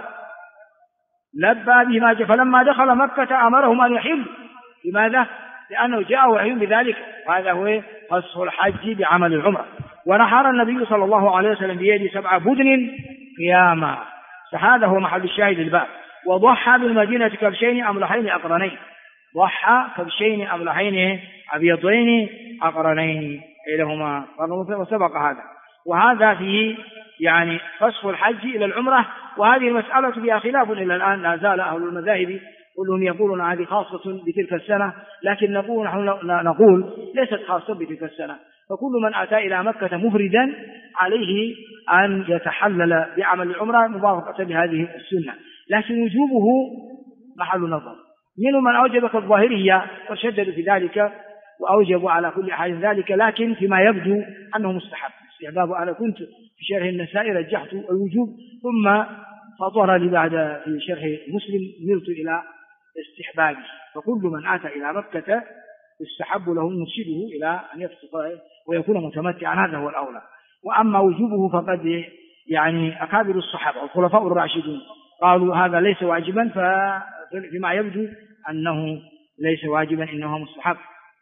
لبى بما فلما دخل مكة أمرهم أن يحلوا. لماذا؟ لأنه جاء وحي بذلك، وهذا هو فسخ الحج بعمل العمرة. ونحر النبي صلى الله عليه وسلم بيد 7 بدن قياما، فهذا هو محل الشاهد الباب. وضحى بالمدينة كبشين أملحين أقرنين، ضحى كبشين أملحين أبيضين أقرنين إلهما وسبق هذا. وهذا فيه يعني فسخ الحج إلى العمرة، وهذه المسألة فيها خلاف إلى الآن، لا زال أهل المذاهب كلهم يقولون هذه خاصة بتلك السنة، لكن نقول ليست خاصة بتلك السنة. فكل من أتى إلى مكة مفردا عليه أن يتحلل بعمل العمرة مباركة لهذه السنة، لكن وجوبه محل نظر. منهم من أوجب كالظاهرية وشددوا في ذلك وأوجبوا على كل أحد ذلك، لكن فيما يبدو أنه مستحب استحباب. أنا كنت في شرح النسائي رجحت الوجوب، ثم فظهر لي بعد في شرح مسلم ملت إلى استحبابه. فكل من أتى إلى مكة يستحب له مرشده إلى أن يفسق ويكون متمتعا، هذا هو الأولى. وأما وجوبه فقد يعني أكابر الصحابة والخلفاء الراشدون قالوا هذا ليس واجبا، فيما يبدو أنه ليس واجبا إنه مستحب.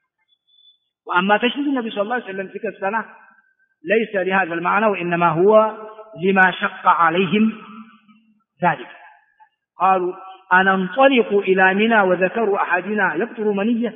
وأما تشديد النبي صلى الله عليه وسلم تلك السنة ليس لهذا المعنى، وإنما هو لما شق عليهم ذلك. قالوا أنا انطلق إلى منى وذكروا أحدنا يقطر منية،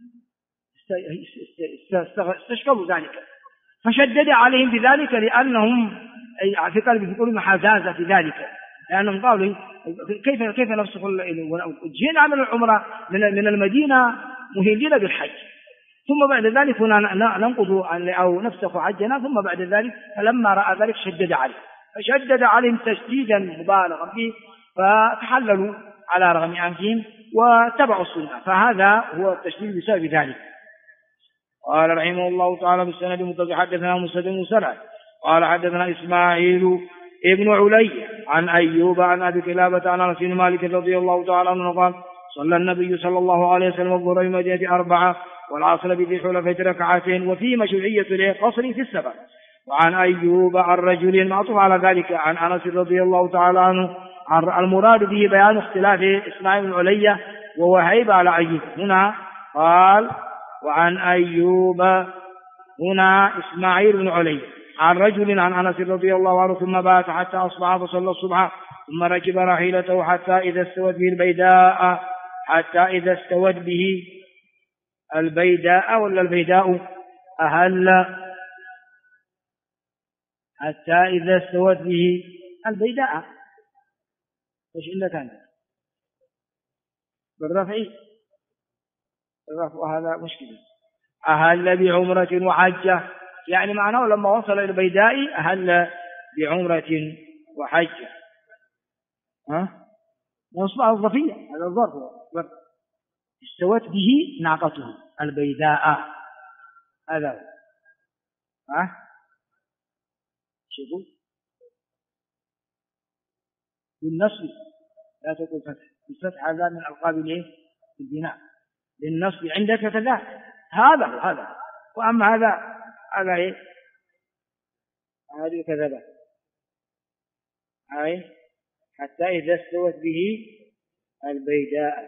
استشكلوا ذلك فشدد عليهم بذلك، لأنهم في قلبهم حزازة في ذلك، لأنهم قالوا كيف نفسخ جئنا من العمرة من المدينة مهلين بالحج، ثم بعد ذلك ننقض أو نفسخ حجنا، ثم بعد ذلك فلما رأى ذلك فشدد عليهم تشديدا مبالغا فيه، فتحللوا على رغم أنفهم واتبعوا السنة. فهذا هو التشديد بسبب ذلك. قال رحمه الله تعالى بالسند المتصل حدثنا مسدد بن مسرع قال حدثنا إسماعيل ابن علي عن أيوب عن أبي قلابة عن أنس بن مالك رضي الله تعالى عنه قال صلى النبي صلى الله عليه وسلم الظهر بمدينة 4 والعصر بذي الحليفة ركعتين، وفي مشروعية القصر في السفر. وعن أيوب عن رجل معطوف على ذلك عن أنس رضي الله تعالى عنه. المراد به بيان اختلاف إسماعيل بن علي ووهيب على أيوب. هنا قال وعن أيوب هنا إسماعيل بن علي عن رجل عن أنس رضي الله عنه ثم بات حتى أصبح فصلى الصبح ثم ركب رحيلته حتى إذا استوت به البيداء البيداء ولا البيداء؟ أهل حتى إذا استوت به البيداء. إيش عندك أنت؟ بالرفع، الرفع هذا مشكلة. أهل بعمرة وحجة، يعني معناه لما وصل إلى البيداء أهل بعمرة وحجة. نصبح الظرفية، هذا الظرف استوت به ناقته البيداء، هذا شوفوا بالنصب لا تقول فتح، الفتح هذا من ألقاب البناء، بالنصب عندك كذا، هذا وأما هذا هذه كذبة، حتى إذا استوت به البيداء.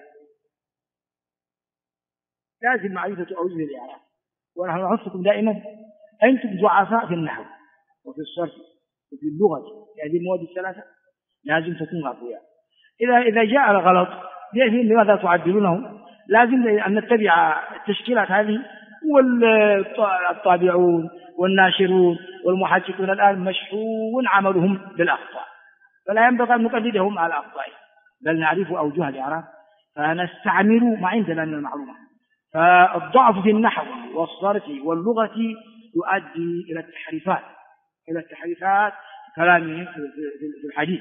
لازم معرفة أوجه الإعراب، ونحن نحثكم دائما أنتم ضعفاء في النحو وفي الصرف وفي اللغة، هذه المواد الثلاثة لازم تكون أقوياء. إذا جاء الغلط لماذا تعدلونه؟ لازم أن نتبع التشكيلات هذه، والطابعون والناشرون والمحققون الآن مشحون عملهم بالأخطاء، فلا ينبغي أن نقلدهم على أخطائهم، بل نعرف أوجه الإعراب فنستعمل ما عندنا من المعلومات. فالضعف في النحو والصرف واللغة يؤدي إلى التحريفات كلامه في الحديث.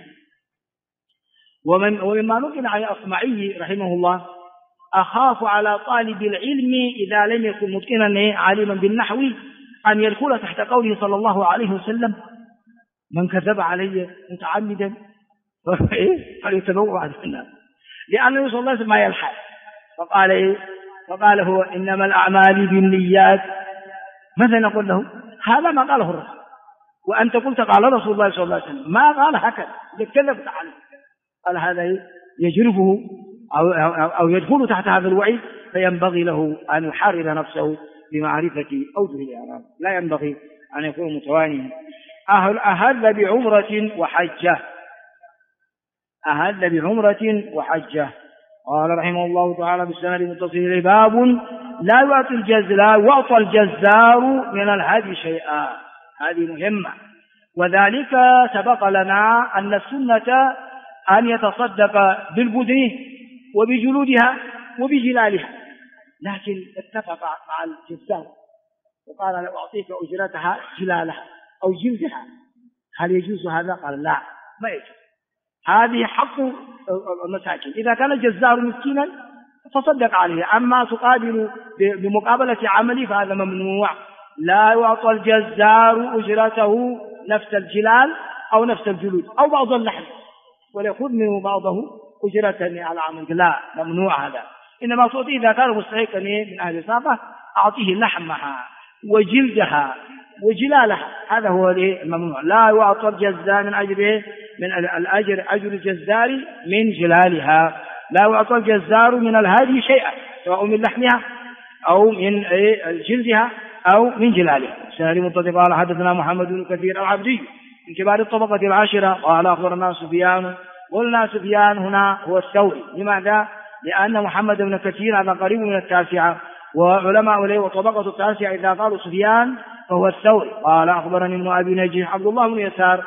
ومما نقل عن الأصمعي رحمه الله: أخاف على طالب العلم إذا لم يكن متقنا عالما بالنحو أن يدخل تحت قوله صلى الله عليه وسلم: من كذب علي متعمدا فليتبوأ عن النار، لأنه صلى الله عليه وسلم ما يلحق، فقال هو إنما الأعمال بالنيات. ماذا نقول له؟ هذا ما قاله الرسول، وأنت قلت قال رسول الله صلى الله عليه وسلم، ما قال هكذا، إذا كذبت عليه قال هذا يجرفه أو يدخل تحت هذا الوعيد، فينبغي له أن يحرر نفسه بمعرفة أوجه الإعراب، لا ينبغي أن يكون متوانيا. أهل بعمرة وحجة. قال رحمه الله تعالى بالسند المتصل: باب لا يعطى الجزار من الهدي شيئا. هذه مهمة، وذلك سبق لنا أن السنة أن يتصدق بالبدن وبجلودها وبجلالها، لكن اتفق مع الجزار وقال: لو أعطيك أجرتها جلالها أو جلدها، هل يجوز هذا؟ قال: لا، ما يجوز، هذه حق المساكين. إذا كان الجزار مسكينا تصدق عليه، أما تقابل بمقابلة عملي فهذا ممنوع. لا يعطى الجزار أجرته نفس الجلال أو نفس الجلود أو بعض اللحم ويأخذ منه بعضه أجرة على عمل، لا، ممنوع هذا. إنما تعطيه إذا كان مستحقا من أهل الإصابة أعطيه لحمها وجلدها وجلالها، هذا هو الممنوع. لا يعطى الجزار من أجر الجزار من جلالها. لا يعطى الجزار من الهدي شيئا، سواء من لحمها أو من جلدها أو من جلالها. سهل متصل قال: حدثنا محمد بن كثير العبدي من كبار الطبقة العاشرة قال: أخبرنا سفيان. قلنا سفيان هنا هو الثوري، لماذا؟ لأن محمد بن كثير هذا قريب من التاسعة، وعلماء له وطبقة التاسعة إذا قالوا سفيان فهو الثوري. قال: أخبرني ابن أبي نجيح عبد الله بن يسار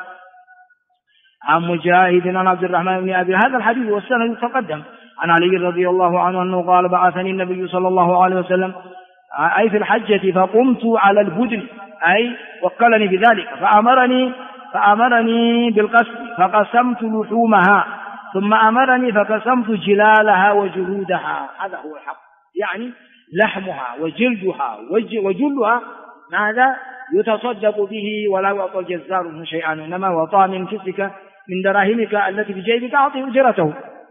عن مجاهد عن عبد الرحمن بن أبي، هذا الحديث والسند تقدم، عن علي رضي الله عنه أنه قال: بعثني النبي صلى الله عليه وسلم أي في الحجة فقمت على البدن، أي وكلني بذلك، فأمرني بالقسم فقسمت لحومها، ثم أمرني فقسمت جلالها وجلودها. هذا هو الحق، يعني لحمها وجلدها وجلها ماذا يتصدق به، ولا يعطى الجزار منه شيئا، إنما وطى من كسك من دراهمك التي في جيبك أعطي أجرته.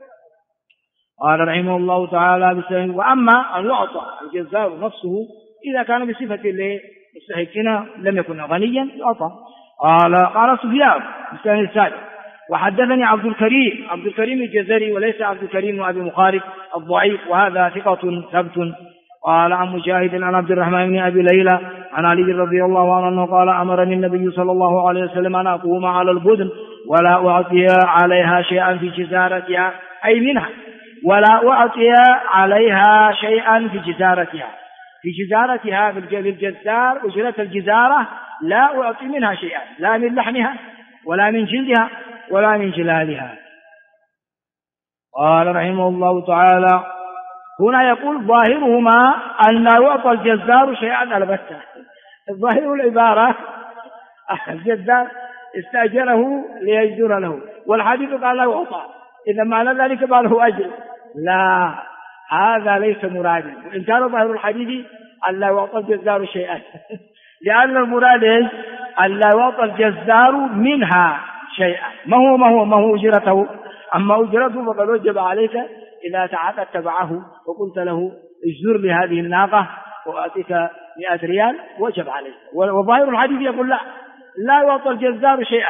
قال رحمه الله تعالى بالسند: وأما أن يعطى الجزار نفسه إذا كان بصفة مستحقنا لم يكن غنيا يعطى. قال سفيان بالسند السابق: وحدثني عبد الكريم الجزري وليس عبد الكريم وأبي مخارق الضعيف، وهذا ثقة ثبت. قال عن مجاهد عن عبد الرحمن بن أبي ليلى عن علي رضي الله عنه قال: أمرني النبي صلى الله عليه وسلم أن أقوم على البدن ولا أعطي عليها شيئا في جزارتها، أي منها، ولا أعطي عليها شيئا في جزارتها، في جزارتها بالجزار أجرة الجزارة لا أعطي منها شيئا، لا من لحمها ولا من جلدها ولا من جلالها. قال رحمه الله تعالى: هنا يقول ظاهرهما أن لا يعطى الجزار شيئا البتة. ظاهر العبارة الجزار استأجره ليجزر له، والحديث قال لا يعطى، إذا معنى ذلك قال له أجر. لا، هذا ليس مرادا، وإن كان ظاهر الحديث أن لا يعطى الجزار شيئا لأن المراد أن لا يعطى الجزار منها شيئا. ما هو أجرته. أما أجرته فقد وجب عليك إذا تعاقدت تبعه وقلت له اجزر لي هذه الناقة وأعطيك 100 ريال وجب عليك. وظاهر الحديث يقول لا يعطى الجزار شيئا.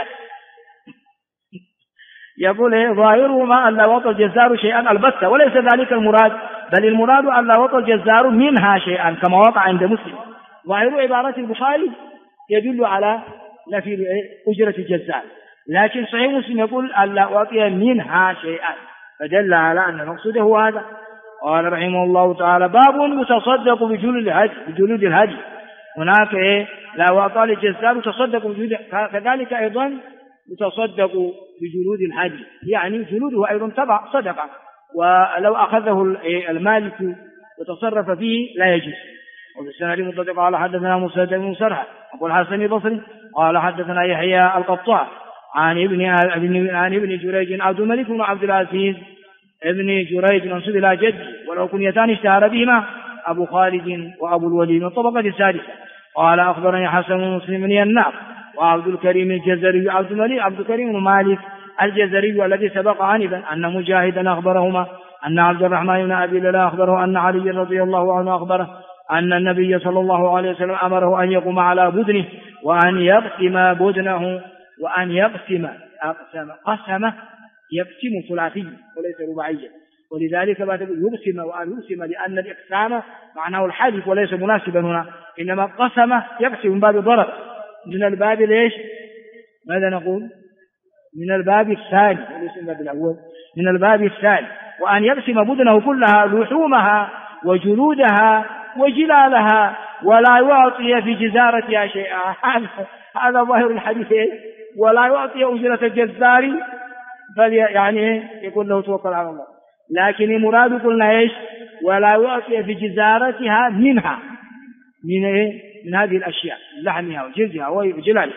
يقول ظاهرهما أن لا يعطى الجزار شيئا البتة، وليس ذلك المراد، بل المراد أن لا يعطى الجزار منها شيئا كما وقع عند مسلم. ظاهر عبارة البخاري يدل على نفي أجرة الجزار، لكن صحيح مسلم يقول أن لا يعطي منها شيئا، فدل على أن المقصود هو هذا. قال رحمه الله تعالى: باب يتصدق بجلود الهدي. هناك لا يعطى للجزار يتصدق بجلود، كذلك أيضا يتصدق بجلود الهدي، يعني جلوده أيضا تبع صدقة، ولو أخذه المالك وتصرف فيه لا يجوز. وفي السنة المتصل قال حدثنا موسى بن مسرح أبو الحسن البصري قال حدثنا يحيى القطاع عن ابن جريج عبد الملك بن عبد العزيز ابن جريج منسوب إلى جد، ولو كنيتان اشتهر بهما أبو خالد وأبو الوليد من الطبقة السادسة. قال أخبرني حسن بن مسلم بن يناف وعبد الكريم الجزري عبد الكريم بن مالك الجزري الذي سبق عنبا أن مجاهدا أخبرهما أن عبد الرحمن بن أبي ليلى أخبره أن علي رضي الله عنه أخبره أن النبي صلى الله عليه وسلم أمره أن يقوم على بدنه وأن يقسم بدنه، وأن يقسم قسمه يقسم ثلاثي وليس رباعيا، ولذلك يقسم وأن يقسم لأن الإقسام معناه الحلف وليس مناسبا هنا، إنما قسمه يقسم من باب ضرب، من الباب ليش؟ ماذا نقول؟ من الباب الثاني وليس من الباب الأول، من الباب الثاني. وأن يقسم بدنه كلها لحومها وجلودها وجلالها ولا يعطي في جزارتها شيئا. هذا ظاهر الحديث، ولا يعطي أجرة الجزار، بل يعني يقول له توكل على الله. لكن المراد قلنا ايش؟ ولا يعطي في جزارتها منها، من هذه الأشياء، لحمها وجلدها وجلالها.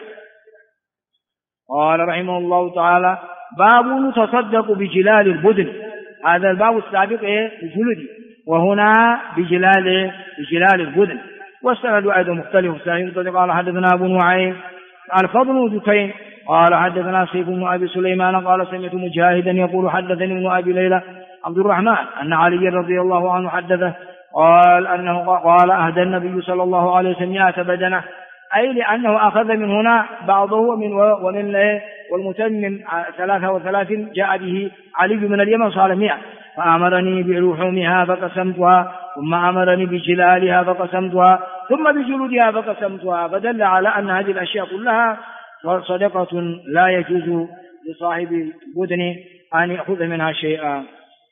قال رحمه الله تعالى: باب يتصدق بجلال البدن. هذا الباب السابق بجلده، وهنا بجلال البدن. والسند أيضا مختلف. قال حدثنا أبو نعيم الفضل بن دكين قال حدثنا سيف بن أبي سليمان قال سمعت مجاهدا يقول حدثني ابن أبي ليلى عبد الرحمن أن علي رضي الله عنه حدثه قال أهدى النبي صلى الله عليه وسلم 100 بدنة، أي لأنه أخذ من هنا بعضه والمتمم 33 جاء به علي من اليمن صار 100، فأمرني بلحومها فقسمتها، ثم أمرني بجلالها فقسمتها، ثم بجلودها فقسمتها، فدل على أن هذه الأشياء كلها صدقة لا يجوز لصاحب البدن أن يأخذ منها شيئا.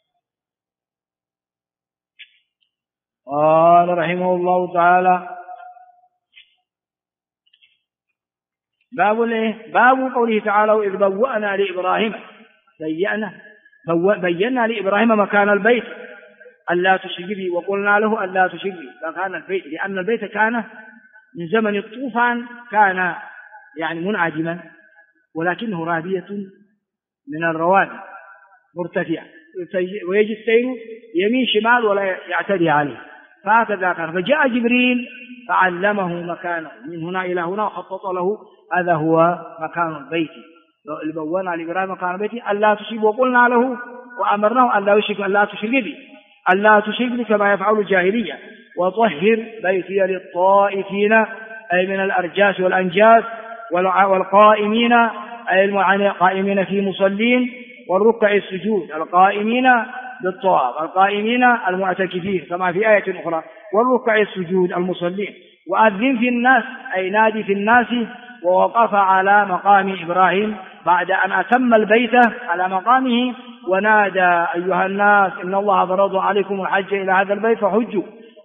قال رحمه الله تعالى: باب قوله تعالى: إذ بوأنا لإبراهيم بينا لإبراهيم مكان البيت ألا تشرك بي، وقلنا له ألا تشرك بي مكان البيت، لأن البيت كان من زمن الطوفان كان يعني منعدما، ولكنه رابية من الروابي مرتفعة، ويجي السير يمين شمال ولا يعتدي عليه، فهكذا كان. فجاء جبريل فعلمه مكانه من هنا إلى هنا وخطط له هذا هو مكان البيت. البوانا لإبراهيم مكان البيت ألا تشرك، وقلنا له وأمرناه ألا يشرك ألا تشرك بي، ألا تشرك بي كما يفعل الجاهلية، وطهر بيتي للطائفين أي من الأرجاس والأنجاس، والقائمين أي القائمين في مصلين، والركع السجود القائمين بالطواف، القائمين المعتكفين كما في آية أخرى، والركع السجود المصلين. وأذن في الناس أي نادي في الناس، ووقف على مقام إبراهيم بعد أن أتم البيت على مقامه ونادى: أيها الناس إن الله فرض عليكم الحج إلى هذا البيت فحجوا.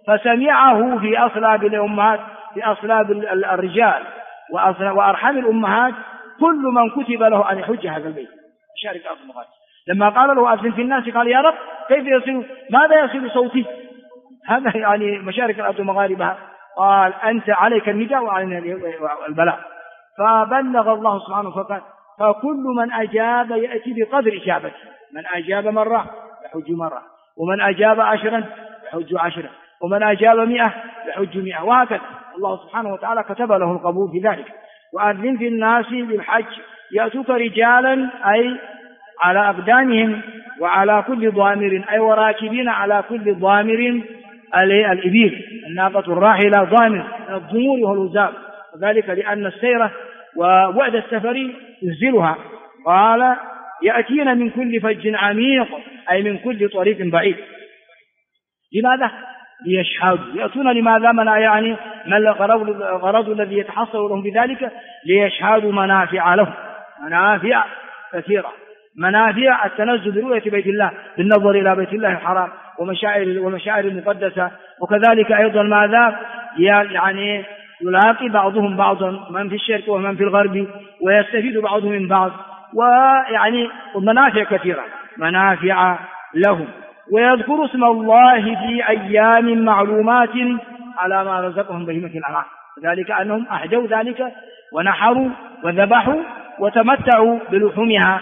فسمعه في أصلاب الأمهات، في أصلاب الرجال وأرحام الأمهات كل من كتب له أن يحج هذا البيت مشارق الأرض المغاربة. لما قال له أذن في الناس قال يا رب كيف يصل، ماذا يصل صوتي، هذا يعني مشارق الأرض المغاربة. قال أنت عليك النداء وعلينا البلاغ. فبلغ الله سبحانه فقال فكل من أجاب يأتي بقدر إجابته، من أجاب مرة يحج مرة، ومن أجاب 10 يحج 10، ومن أجاب 100 يحج 100، وهكذا. الله سبحانه وتعالى كتب له القبول في ذلك. وأذن في الناس بالحج يأتوك رجالا أي على أقدامهم وعلى كل ضامر أي وراكبين على كل ضامر الإبيل، الناقة الراحلة ضامر من الضمور والوزاب، وذلك لأن السيرة ووعد السفر ينزلها. قال يأتين من كل فج عميق أي من كل طريق بعيد. لماذا؟ ليشهدوا. يأتون لماذا؟ يعني ما الغرض الذي يتحصل لهم بذلك؟ ليشهدوا منافع لهم، منافع كثيرة، منافع التنزل برؤية بيت الله، بالنظر إلى بيت الله الحرام ومشاعر المقدسة، وكذلك أيضا ماذا؟ يعني يلاقي بعضهم بعضا، من في الشرق ومن في الغرب، ويستفيد بعضهم من بعض، ويعني منافع كثيرة، منافع لهم. ويذكر اسم الله في أيام معلومات على ما رزقهم بهيمة الأنعام، ذلك أنهم أحجوا ذلك ونحروا وذبحوا وتمتعوا بلحومها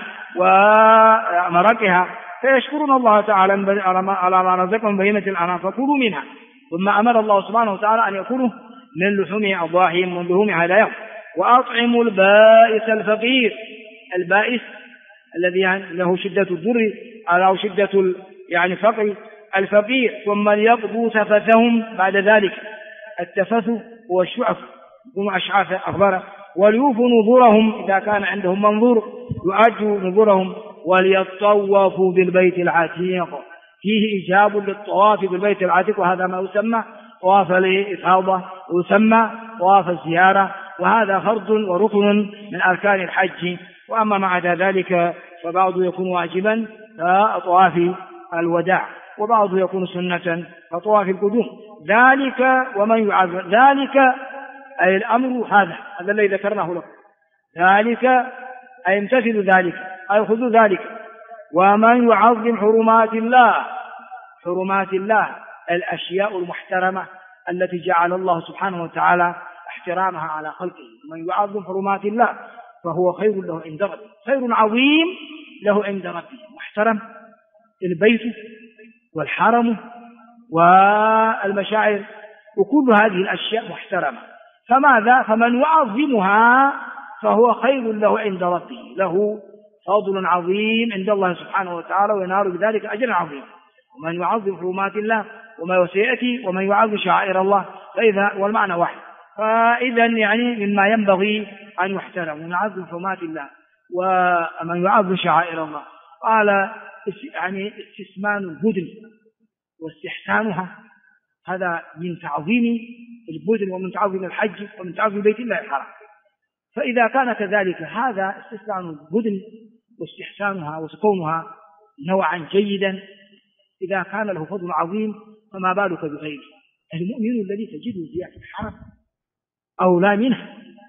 ومرقها، فيشكرون الله تعالى على ما رزقهم بهيمة الأنعام فكلوا منها. ثم أمر الله سبحانه وتعالى أن يأكلوا من لحوم أضاحيهم من لحومها لا يوم. وأطعموا البائس الفقير، البائس الذي له شدة الضر أو شدة يعني فقر، الفقير. ثم ليقضوا تفثهم بعد ذلك، التفث هو الشعف، يكون أشعاث أخبار. وليوفوا نذورهم إذا كان عندهم منظور يؤدوا نذورهم. وليطوفوا بالبيت العتيق، فيه إجاب للطواف بالبيت العتيق، وهذا ما يسمى طواف الإفاضة ويسمى طواف الزيارة، وهذا فرض وركن من أركان الحج. وأما مع ذلك فبعضه يكون واجبا كطواف الوداع، وبعضه يكون سنة كطواف القدوم. ذلك ومن يعظم ذلك أي الأمر هذا الذي ذكرناه لكم، ذلك أي امتثلوا ذلك أي خذوا ذلك. ومن يعظم حرمات الله، حرمات الله الأشياء المحترمة التي جعل الله سبحانه وتعالى احترامها على خلقه. من يعظم حرمات الله فهو خير له عند ربه، خير عظيم له عند ربه، محترم البيت والحرم والمشاعر وكل هذه الأشياء محترمة. فماذا؟ فمن يعظمها فهو خير له عند ربه، له فضل عظيم عند الله سبحانه وتعالى وينال بذلك أجر عظيم. ومن يعظم حرمات الله وما سيأتي ومن يعظم شعائر الله، فإذا والمعنى واحد. فإذا يعني مما ينبغي أن يحترم ومن يعظم حرمات الله ومن يعظم شعائر الله. قال يعني استثمان البدن واستحسانها، هذا من تعظيم البدن ومن تعظيم الحج ومن تعظيم بيت الله الحرام. فإذا كان كذلك هذا استثمان البدن واستحسانها وكونها نوعا جيدا، إذا كان له فضل عظيم فما بالك بغيره. المؤمن الذي تجده زيادة الحرم أولى منه،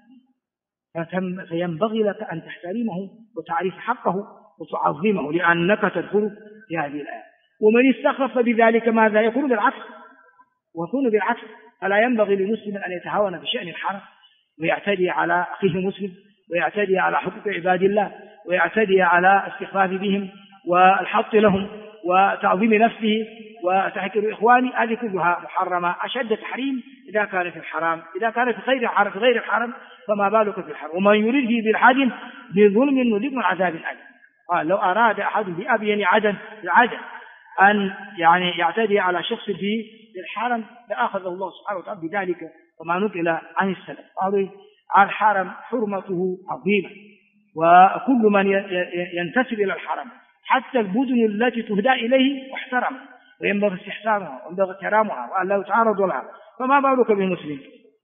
فينبغي لك أن تحترمه وتعرف حقه وتعظمه، لأنك تدخل في هذه الآية. ومن استخف بذلك ماذا؟ يكون بالعكس، ويكون بالعكس. فلا ينبغي لمسلم أن يتهاون بشأن الحرم ويعتدي على أخيه المسلم ويعتدي على حقوق عباد الله ويعتدي على استخفاف بهم والحط لهم وتعظيم نفسه وتحكير إخواني. هذه كلها محرمة أشد تحريم إذا كان في الحرام. إذا كان في غير الحرم فما بالك في الحرم. ومن يريد فيه بالحج بظلم نذيق من عذاب أليم. قال لو أراد أحد بأبين عدن أن يعني يعتدي على شخص في الحرم لأخذ الله سبحانه وتعالى بذلك، وما نقل عن السلف. قالوا الحرم حرمته عظيمة، وكل من ينتسب إلى الحرم حتى البدن التي تهدى إليه محترم وينبغي استحسانها وينبغي كرامها وأن لا يتعرض لها، فما بالك بالمسلم.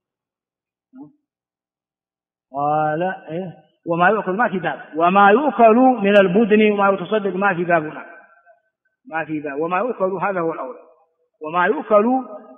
قال وما يؤكل ما في باب، وما يؤكل من البدن وما يتصدق ما في بابنا، ما في باب. وما يؤكل هذا هو الأولى. وما يؤكل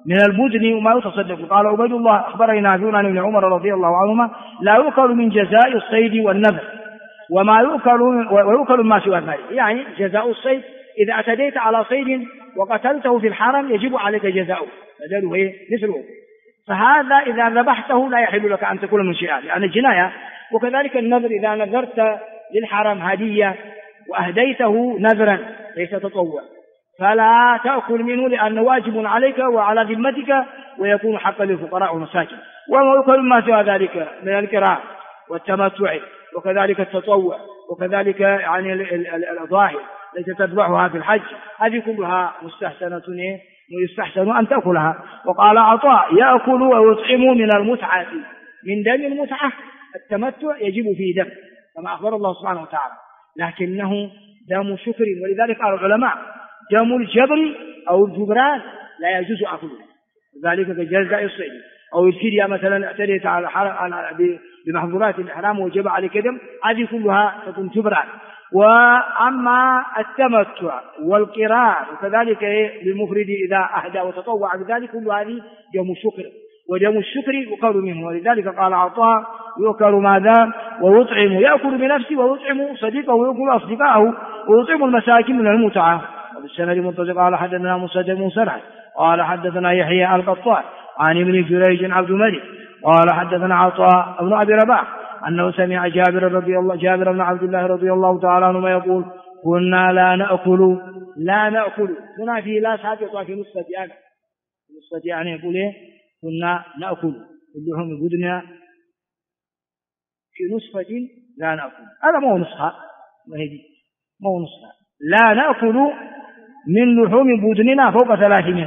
من البدن وما يتصدق. قال عبيد الله أخبرني نافع عن ابن عمر رضي الله عنهما لا يؤكل من جزاء الصيد والنذر ويؤكل ما سوى ذلك. يعني جزاء الصيد إذا اعتديت على صيد وقتلته في الحرم يجب عليك جزاؤه، بدله مثله. فهذا إذا ذبحته لا يحل لك أن تأكل من شيئا لأن الجناية. وكذلك النذر إذا نذرت للحرم هدية وأهديته نذرا ليس تطوع فلا تأكل منه لأنه واجب عليك وعلى ذمتك ويكون حقا للفقراء والمساكين. وما يأكل ما سوى ذلك من الكراء والتمتع وكذلك التطوع وكذلك يعني الأضاحي التي تذبحها في الحج هذه كلها مستحسنة ويستحسن أن تأكلها. وقال عطاء يأكل ويطعم من المتعة، من دم المتعة التمتع يجب فيه دم كما أخبر الله سبحانه وتعالى، لكنه دم شكر. ولذلك قال العلماء دم الجبر أو الجبران لا يجوز أكله، ذلك كجزاء الصيد أو الفدية مثلا اعتديت على بمحظورات الإحرام وجب عليك دم، هذه كلها تكون جبران. وأما التمتع والقران وكذلك للمفرد إذا أهدى وتطوع بذلك كل هذه دم الشكر، ودم الشكر يؤكل منه. ولذلك قال عطاء يؤكل ماذا ويطعم، يأكل بنفسه ويطعم صديقه ويأكل أصدقائه ويطعم المساكين من المتعة. وبالسند المنتظر قال حدثنا مسدد بن مسرح قال حدثنا يحيى القطان عن ابن جريج عبد الملك قال حدثنا عطاء بن أبي رباح أنه سمع جابر بن عبد الله رضي الله تعالى عنهما يقول كنا لا نأكل هنا في لا سابقة في نصف يعني يقول كنا نأكل اللحوم البدن في نصفة لا نأكل، هذا ما هو نصها لا نأكل من لحوم بدننا فوق 300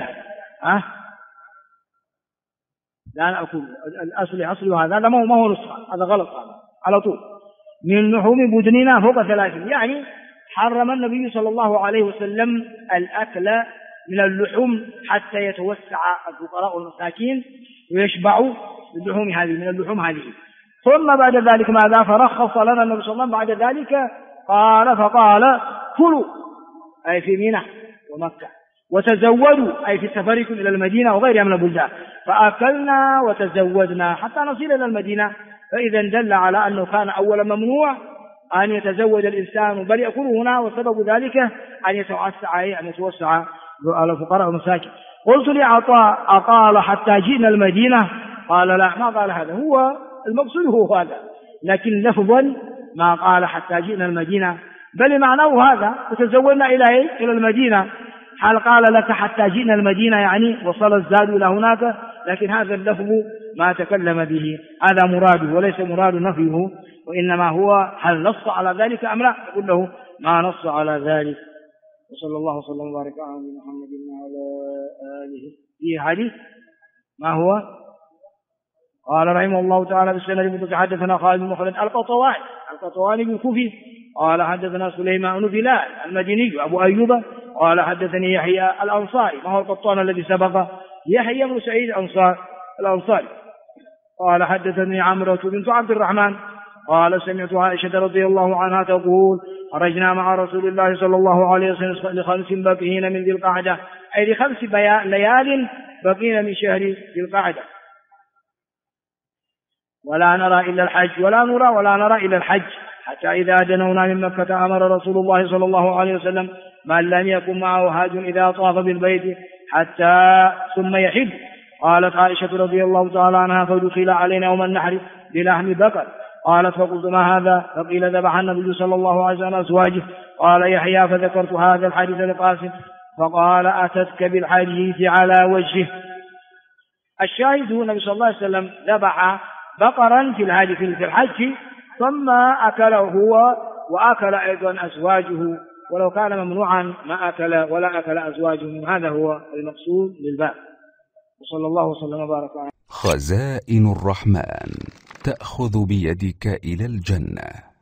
لا نأكل الأصل هذا ما هو نصها، هذا غلط هذا على طول. من لحوم بدننا فوق 30 يعني حرم النبي صلى الله عليه وسلم الأكل من اللحوم حتى يتوسع الفقراء والمساكين ويشبعوا من اللحوم هذه. ثم بعد ذلك ماذا فرخص لنا النبي صلى الله عليه وسلم بعد ذلك فقال كلوا أي في منى ومكة وتزودوا أي في سفركم إلى المدينة وغيرها من البلدان، فأكلنا وتزودنا حتى نصل إلى المدينة. فإذا دل على أنه كان أولا ممنوع أن يتزود الإنسان بل يأكل هنا، وسبب ذلك أن يتوسع على الفقراء والمساكين. قلت لعطاء أقال حتى جئنا المدينة؟ قال لا ما قال هذا، هو المقصود هو هذا، لكن لفظا ما قال حتى جئنا المدينة بل معناه هذا وتزودنا إلى المدينة. هل قال لك حتى جئنا المدينة يعني وصل الزاد إلى هناك؟ لكن هذا اللفظ ما تكلم به هذا مراده وليس مراد نفيه، وإنما هو هل نص على ذلك أم لا؟ يقول له ما نص على ذلك. وصلى الله وسلم وبارك على محمد وعلى آله. في حديث ما هو قال رحمه الله تعالى بالسند حدثنا خالد بن مخلد القطواني بن كوفي قال حدثنا سليمان بلال المديني أبو أيوب قال حدثني يحيى الأنصاري، ما هو القطان الذي سبق يحيى بن سعيد الأنصاري قال حدثني عمرة بنت عبد الرحمن قال سمعت عائشة رضي الله عنها تقول خرجنا مع رسول الله صلى الله عليه وسلم ل5 بقين من ذي القعدة، أي ل5 ليال بقين من شهر ذي القعدة، ولا نرى إلا الحج حتى إذا دنونا من مكة أمر رسول الله صلى الله عليه وسلم من لم يكن معه هاج إذا طاف بالبيت حتى ثم يحج. قالت عائشة رضي الله تعالى عنها فدخل علينا يوم النحر بلحم بقر، قالت فقلت ما هذا؟ فقيل ذبح النبي صلى الله عليه وسلم أزواجه. قال يحيى فذكرت هذا الحديث لقاسم فقال أتتك بالحديث على وجهه. الشاهد هو النبي صلى الله عليه وسلم ذبح بقرا في الحج ثم أكله هو وأكل أيضا أزواجه، ولو كان ممنوعا ما أكل ولا أكل أزواجه. هذا هو المقصود للباب. وصلى الله وسلم وبارك على خزائن الرحمن تأخذ بيدك إلى الجنة.